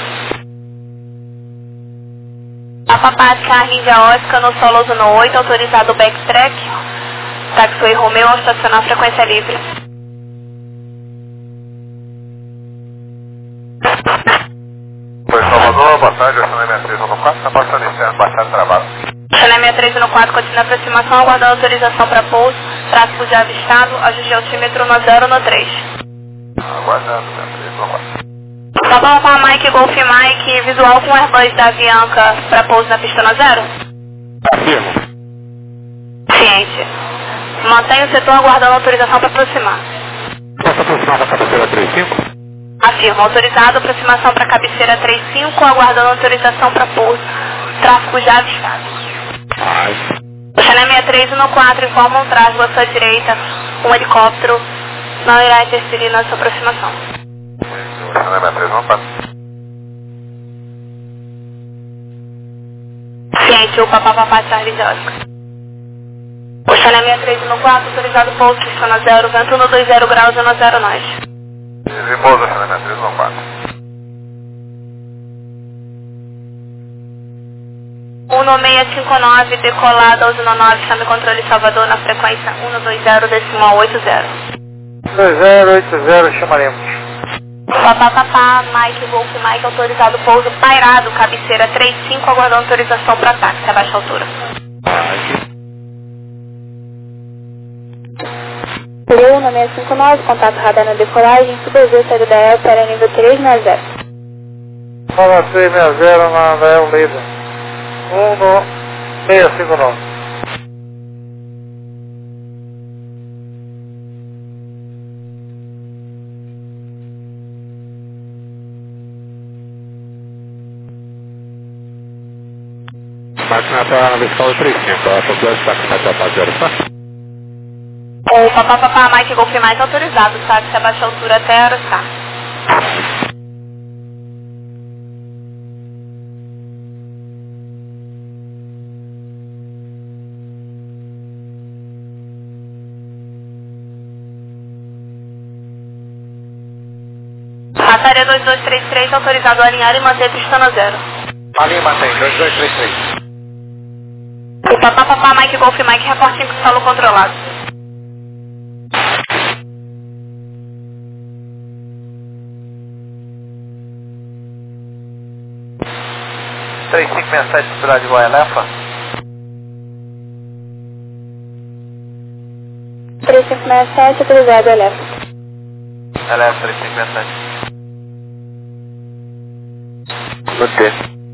Speaker 6: Papapá, Charlie India Oscar no Soloso no oito, autorizado o backtrack. Taxiway Romeu ao estacionar frequência livre.
Speaker 2: Foi Salvador, boa tarde, Chanel sessenta e três no quatro, está passando iniciando, baixado travado.
Speaker 6: Chanel sessenta e três no quatro, continua a aproximação, aguardando autorização para pouso, tráfego já avistado, ajuste altímetro no zero no três.
Speaker 2: Aguardando, sessenta e três no quatro.
Speaker 6: Papa Papa Mike Golf Mike, visual com Airbus da Avianca para pouso na pista no zero?
Speaker 2: Afirmo.
Speaker 6: Ciente. Mantenha o setor aguardando autorização para aproximar.
Speaker 2: Posso aproximar da cabeceira trinta e cinco?
Speaker 6: Afirmo, autorizado, aproximação para cabeceira trinta e cinco, aguardando autorização para pouso, tráfego já avistado.
Speaker 2: Ai.
Speaker 6: O Chanel sessenta e três no quatro informa um tráfego à sua direita, um helicóptero não irá interferir na sua aproximação.
Speaker 2: Chanel sessenta e três no quatro.
Speaker 6: Ciente, o Papa Papa Charlie Oscar. O Chanel sessenta e três no quatro, autorizado pouso, pista no zero, vento no dois zero graus e no zero nós.
Speaker 2: Repouso, Chanel sessenta e três no quatro.
Speaker 6: um seis cinco nove, decolado ao zero nove, chame controle Salvador na frequência um dois zero decimal oito zero.
Speaker 3: dois zero oito zero, chamaremos.
Speaker 6: Papá Papá, Mike Golf Mike, autorizado pouso pairado, cabeceira trinta e cinco, aguardando autorização para táxi a baixa altura. Leu no seis cinco nove, contato radar na decolagem, subvê saída da E L para nível três na zero.
Speaker 3: Nova seis sessenta na da E L Lida. um no seis cinco nove.
Speaker 2: Máquina está na escala trinta e cinco, a sua está com a etapa zero, tá?
Speaker 6: O Papá Papá Mike Golf Mike autorizado, táxi a baixa altura até Aerostar. Mataria dois dois três três, autorizado a alinhar e manter pista no zero.
Speaker 5: Ali mantém, dois dois três três.
Speaker 6: O Papá Papá Mike Golf Mike, reporte em solo controlado.
Speaker 3: três cinco seis sete, cidade de Guaialefa.
Speaker 6: três cinco seis sete, autorizado a Elefa.
Speaker 3: Elefa três cinco seis sete. Manter.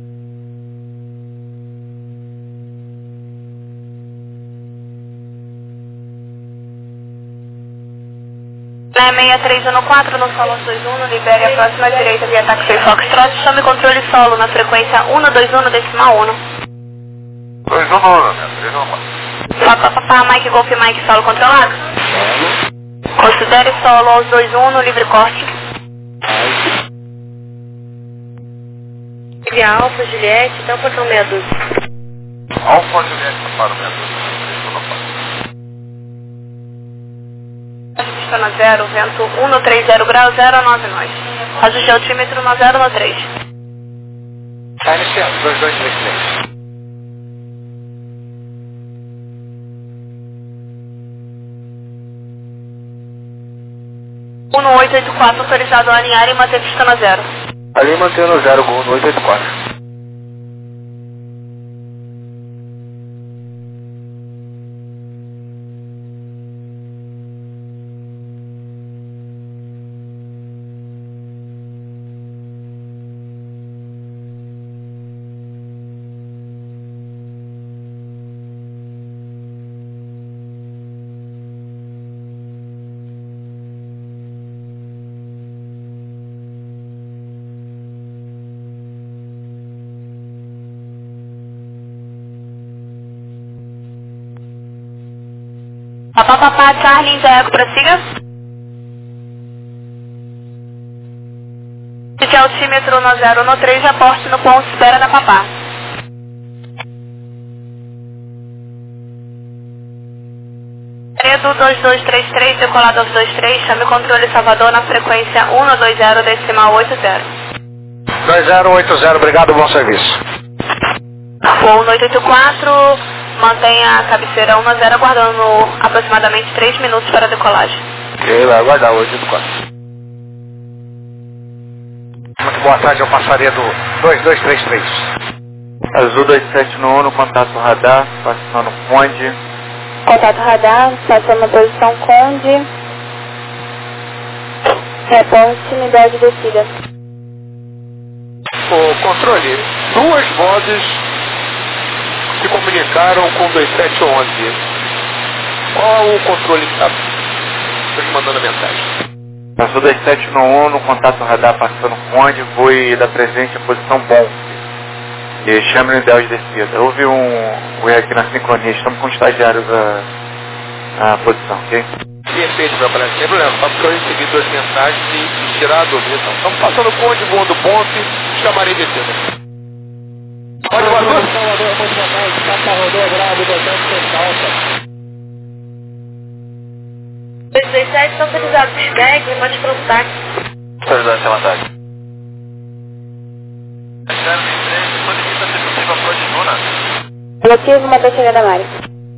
Speaker 6: sessenta e três no quatro, no solo dois um, libere a próxima direita via Taxiway Foxtrot, chame controle solo na frequência um dois um decimal um.
Speaker 2: dois um no três um quatro.
Speaker 6: Papá Papá Mike Golf Mike, solo controlado. Considere solo aos dois um no livre corte.
Speaker 7: Via Alfa, Juliette, até o portão meia dúzia.
Speaker 2: Alfa Juliette para o meia dúzia, três um no quatro.
Speaker 6: Pista no zero, vento um no três zero graus, zero nove nós. Ajuste altímetro no zero no três.
Speaker 5: Está iniciando, dois dois três três.
Speaker 6: um no oito oito quatro, autorizado a alinhar e manter pista no zero.
Speaker 3: Ali mantendo o zero, gol no oito oito quatro.
Speaker 6: Papá Papá Charlie, Eco, prossiga. Fique altímetro no zero no três, aporte no ponto, espera na Papá. Edu dois dois três três, decolado aos dois três, chame controle Salvador na frequência um dois zero decimal oito zero.
Speaker 5: dois zero oito zero, obrigado, bom serviço.
Speaker 6: Voo um oito oito quatro, mantenha a cabeceira um a zero, aguardando aproximadamente três minutos para a decolagem.
Speaker 5: Ok, vai aguardar hoje do quatro. Muito boa tarde, eu passaria do dois dois três três.
Speaker 3: Azul dois sete no um, contato radar, passando Conde.
Speaker 8: Contato radar, passando na posição Conde. Reporte, unidade de descida.
Speaker 2: O controle, duas vozes se comunicaram com dois sete onze. Qual o controle que está mandando a mensagem?
Speaker 3: Azul dois sete no um, no contato radar passando Conde, voe da presente a posição bom. E chame o ideal de descida. Houve um, um erro aqui na sincronia, estamos com estagiários a, a posição, ok?
Speaker 2: Perfeito, meu colega, sem problema, só porque eu recebi duas mensagens e, e tirar a dúvida. Então, estamos passando o Conde, voando ponto, chamarei descida. Pode voar tudo?
Speaker 5: Salvador, muito boa tarde, Capa Rodô, Bravo, Botão, Central.
Speaker 7: dois dois sete, está autorizado o feedback, me mande pelo táxi.
Speaker 3: Autorizado essa vantagem.
Speaker 8: Motivo, uma chegada da Mari.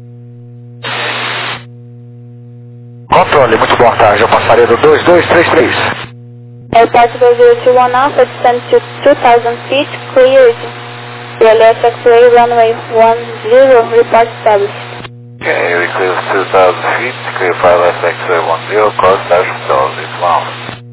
Speaker 5: Controle, muito boa tarde, eu passaria do dois dois três três.
Speaker 8: Airport dois zero two one Alpha, descend to two thousand feet, cleared. P L S X-ray, runway one zero, report established.
Speaker 3: Okay, we clear two thousand feet, clear P L S X-ray one zero, cross dash from Dallas, it's one.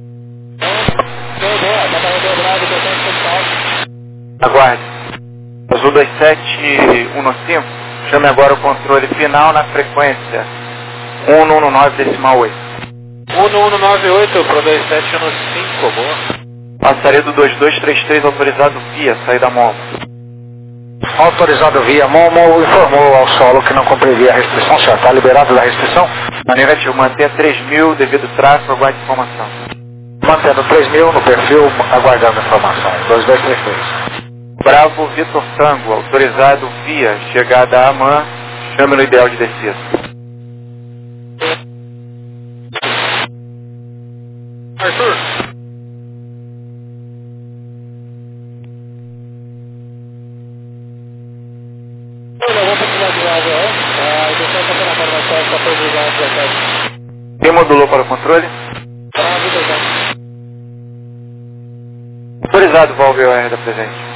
Speaker 3: Aguarde. Azul dois sete um no cinco, chame agora o controle final na frequência um um nove decimal oito.
Speaker 2: um um nove oito para dois sete um cinco, boa.
Speaker 3: Passaria do dois dois três três autorizado via, saída Momo.
Speaker 5: Autorizado via Momo, informou ao solo que não cumpriria a restrição, senhor. Está liberado da restrição?
Speaker 3: Na negativo, mantenha três mil devido tráfego, aguarde informação.
Speaker 5: Mantendo três mil no perfil, aguardando informação. dois dois três três.
Speaker 3: Bravo Vitor Tango, autorizado via, chegada a Amã, chame no ideal de descida.
Speaker 2: Arthur.
Speaker 3: Quem modulou para o controle? Autorizado, voo V O R da presente.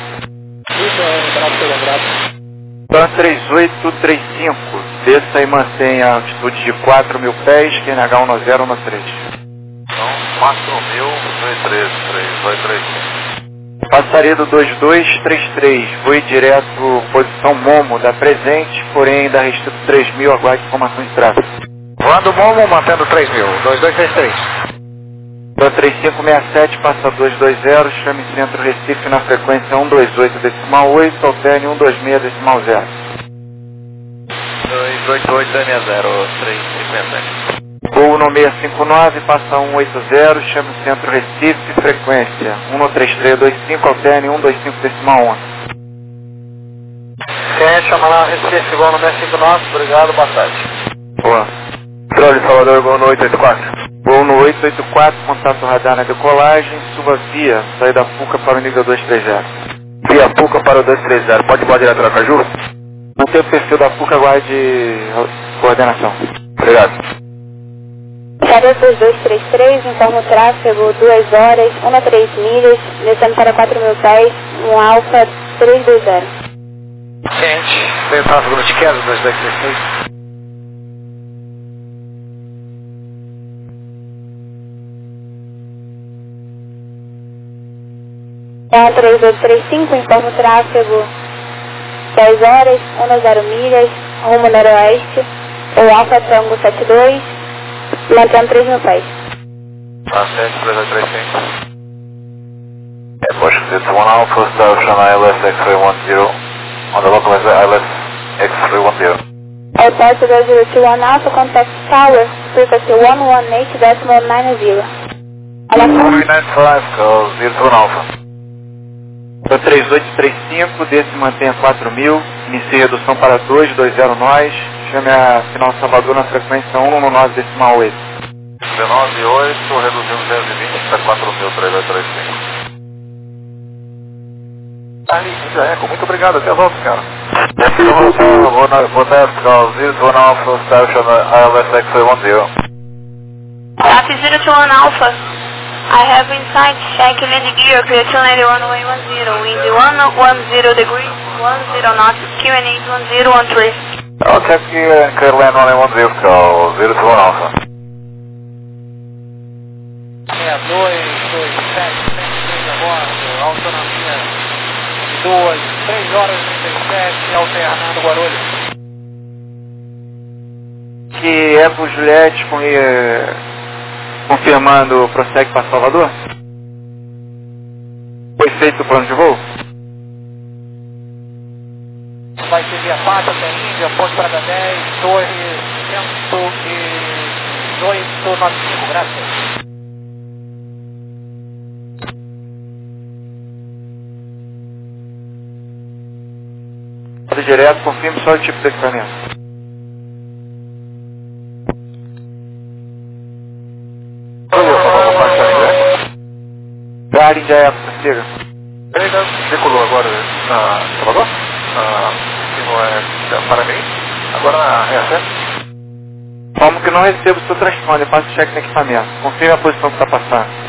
Speaker 3: Plan três oito três cinco, desça e mantenha a altitude de quatro mil pés, Q N H um zero um três.
Speaker 9: Então, quatro mil, dois três três, dois três cinco.
Speaker 3: Passaria do dois dois três três, voe direto posição Momo da presente, porém ainda restrito três mil, aguarde informação de tráfego.
Speaker 5: Voando Momo, mantendo três mil, dois dois três três.
Speaker 3: Plan três cinco seis sete, passa dois dois zero, chame centro Recife na frequência um dois oito decimal oito, alterne um dois seis decimal zero.
Speaker 9: dois oito oito seis zero, três cinco sete.
Speaker 3: Voo no seis cinco nove, passa um oito zero, chame centro Recife, frequência um um três três dois cinco, alterne um dois cinco decimal onze.
Speaker 2: Quem chama lá Recife, voo no seis cinco nove, obrigado, boa tarde.
Speaker 3: Boa. Controle Salvador, voo no oito oito quatro. Voo no oito oito quatro, contato radar na decolagem, suba via, saída Puca para o nível dois três zero.
Speaker 5: Via Puca para o dois três zero, pode voar direto da Caju?
Speaker 3: Mantenha o perfil da Puca, aguarde coordenação.
Speaker 5: Obrigado.
Speaker 8: Carga dois dois três três, informa o tráfego duas horas, um a três milhas, descendo para quatro mil pés, um Alfa três dois zero.
Speaker 5: Quente, vem tráfego no Tiquedo, dois dois três três.
Speaker 8: um três dois três cinco, informa o tráfego dez horas, um a zero milhas, rumo noroeste, o Alfa Tango sete dois, mantendo três mil pés.
Speaker 9: Ascente, três dois três cinco. Airport six one Alpha, station I L S X-ray one zero, on the local I L S X-ray one zero.
Speaker 8: Airport dois zero two one Alpha, contact tower, frequency one one eight decimal nine zero.
Speaker 9: three nine five, call zero two one Alpha.
Speaker 3: Para três oito três cinco, desse mantenha quatro mil, inicie redução para dois dois zero nós, chame a final Salvador na frequência um um nove decimal oito.
Speaker 9: dezenove oito, reduzindo duzentos e vinte para quatro mil, três dois três cinco.
Speaker 5: Ali, Eco, muito obrigado, até a volta, cara.
Speaker 9: Bonaire call zero two one Alpha, station I L S X-ray one zero.
Speaker 6: Copy zero two one Alpha. I have inside check landing gear, clear two ninety-one runway one zero, wind one one zero degrees, one zero knots, Q N eight one zero one three.
Speaker 9: I'll check gear and clear land runway one zero, call zero two one Alpha.
Speaker 2: É, dois, dois, sete, três agora, autonomia duas, três horas e trinta e sete, alternando Guarulhos.
Speaker 3: Que Eco Juliette com, eh, confirmando prossegue para Salvador? Foi feito o plano de voo?
Speaker 2: Vai ser via Pata até Índia, ponte para dez, torre cento e oito noventa e cinco, graças.
Speaker 3: Direto, confirme só o tipo de equipamento. Garen já é chega.
Speaker 9: Ele ainda decolou agora na Salvador? Que não é para mim. Agora na R S.
Speaker 3: Como que não recebo o seu transponder, eu faço check no equipamento. Confirme a posição que está passando.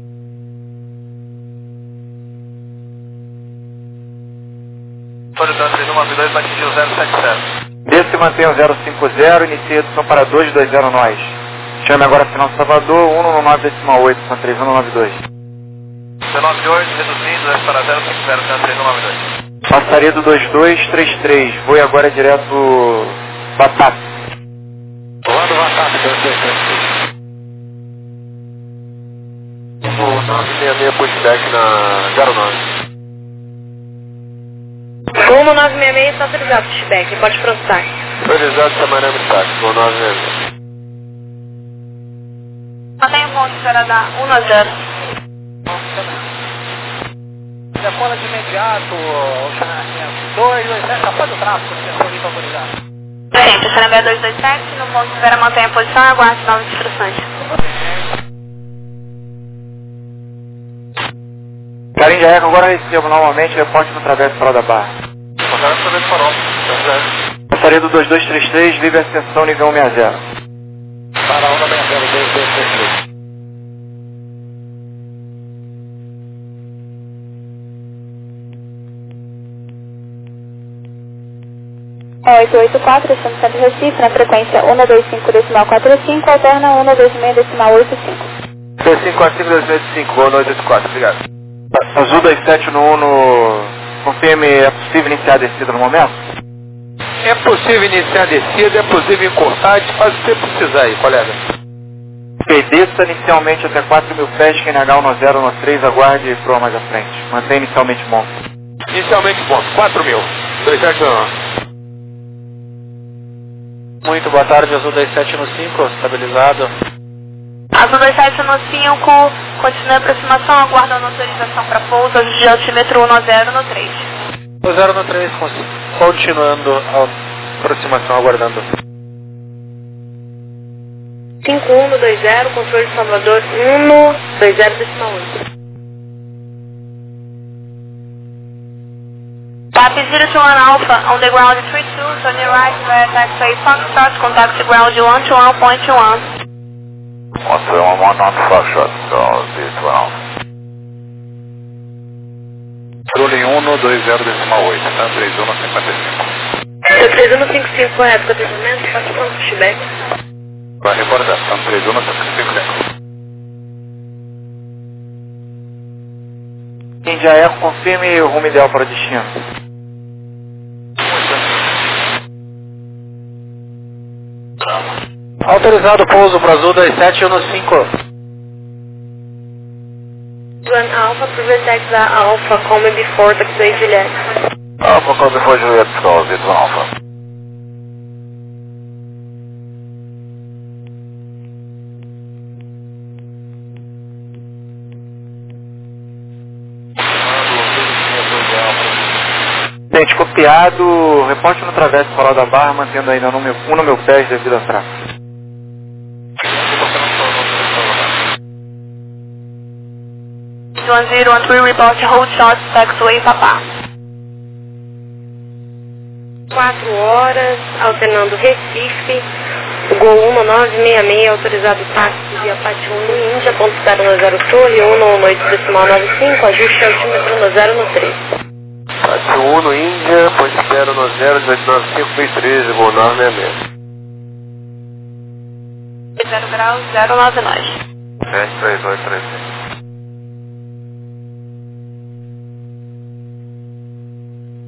Speaker 9: Solicitando três um nove dois para atingir o zero sete sete.
Speaker 3: Desce e mantém o zero cinco zero, inicia a redução para dois dois zero nós. Chame agora final Salvador, um no nove decimal oito, são três um nove dois.
Speaker 9: dezenove oito, reduzindo, para zero cinco zero, três um nove dois.
Speaker 3: Passaria do dois dois três três, vou agora direto Batata.
Speaker 5: Voando Batata, dois dois três três.
Speaker 9: O nove seis seis pushback na zero nove.
Speaker 7: Rumo nove seis seis está autorizado, pushback, pode processar.
Speaker 9: Autorizado, Samarama Stack, o nove seis seis.
Speaker 6: Mantém o ponto, espera dar um a zero.
Speaker 2: Decola de imediato, dois dois sete, após o tráfego, sensor autorizado.
Speaker 6: Gente, estacionamento dois dois sete, no ponto espera mantenha a posição e aguarde novas instruções.
Speaker 3: Garen já é, agora recebo normalmente, reporte no travesso Farol da Barra.
Speaker 9: Agora eu também farol.
Speaker 3: Passaria do dois dois três três, livre ascensão nível um seis zero.
Speaker 5: Farol da seis zero, dois dois três três.
Speaker 8: oito oito quatro, estamos Santo Recife, na frequência um dois cinco decimal quatro cinco, alterna um dois seis decimal oito cinco.
Speaker 9: três cinco quatro cinco dois seis cinco, um dois oito quatro, obrigado.
Speaker 3: Azul dois sete no Uno, confirme, é possível iniciar a descida no momento?
Speaker 2: É possível iniciar a descida, é possível encurtar, faz o que você precisar aí, colega.
Speaker 3: Ok, desça inicialmente até quatro mil pés, Q N H um zero um três, aguarde e proa mais à frente. Mantenha inicialmente bom.
Speaker 2: Inicialmente ponto, quatro mil, dois sete um.
Speaker 5: Muito boa tarde, Azul dois sete no cinco, estabilizado.
Speaker 6: Azul dois sete no cinco, continue a aproximação, aguardando autorização para pouso, ajuste de altímetro um zero no três.
Speaker 5: um zero no três, continuando a aproximação, aguardando.
Speaker 7: cinco um dois zero, controle de Salvador um dois zero decimal oito.
Speaker 6: Copy zero two one Alpha, on the ground three two, turn your right, via taxiway Foxtrot, contact the ground one two one point two one.
Speaker 9: one three one one, not Foxtrot, call zero two one Alpha. Controle um dois zero decimal oito, tá? três um cinquenta e cinco.
Speaker 7: três um cinco cinco, correto, categoramento, faça ponto pushback.
Speaker 9: Vai recordar, tá? três um cinquenta e cinco.
Speaker 3: Quem já é, confirme o rumo ideal para o destino.
Speaker 5: Autorizado pouso para Azul dois sete no cinco.
Speaker 7: One Alpha, previous exit Alpha, come before taxiway Juliet.
Speaker 9: Alpha, call before Juliet, call zero one Alpha.
Speaker 3: Gente, copiado, reporte no travesso Farol da Barra, mantendo ainda no meu, um no meu pés devido a tráfego.
Speaker 6: one zero one three, report hold short, taxiway Papá.
Speaker 7: quatro horas, alternando Recife, Gol um nove seis seis, autorizado táxi via Pátio um Índia, ponto zero nove zero Torre, um oito decimal nove cinco, ajuste altímetro no zero no três.
Speaker 3: Pátio um Índia, ponto zero nove zero, oito nove cinco, treze, Gol nove seis seis.
Speaker 6: zero graus, zero nove nove.
Speaker 3: sete três oito três.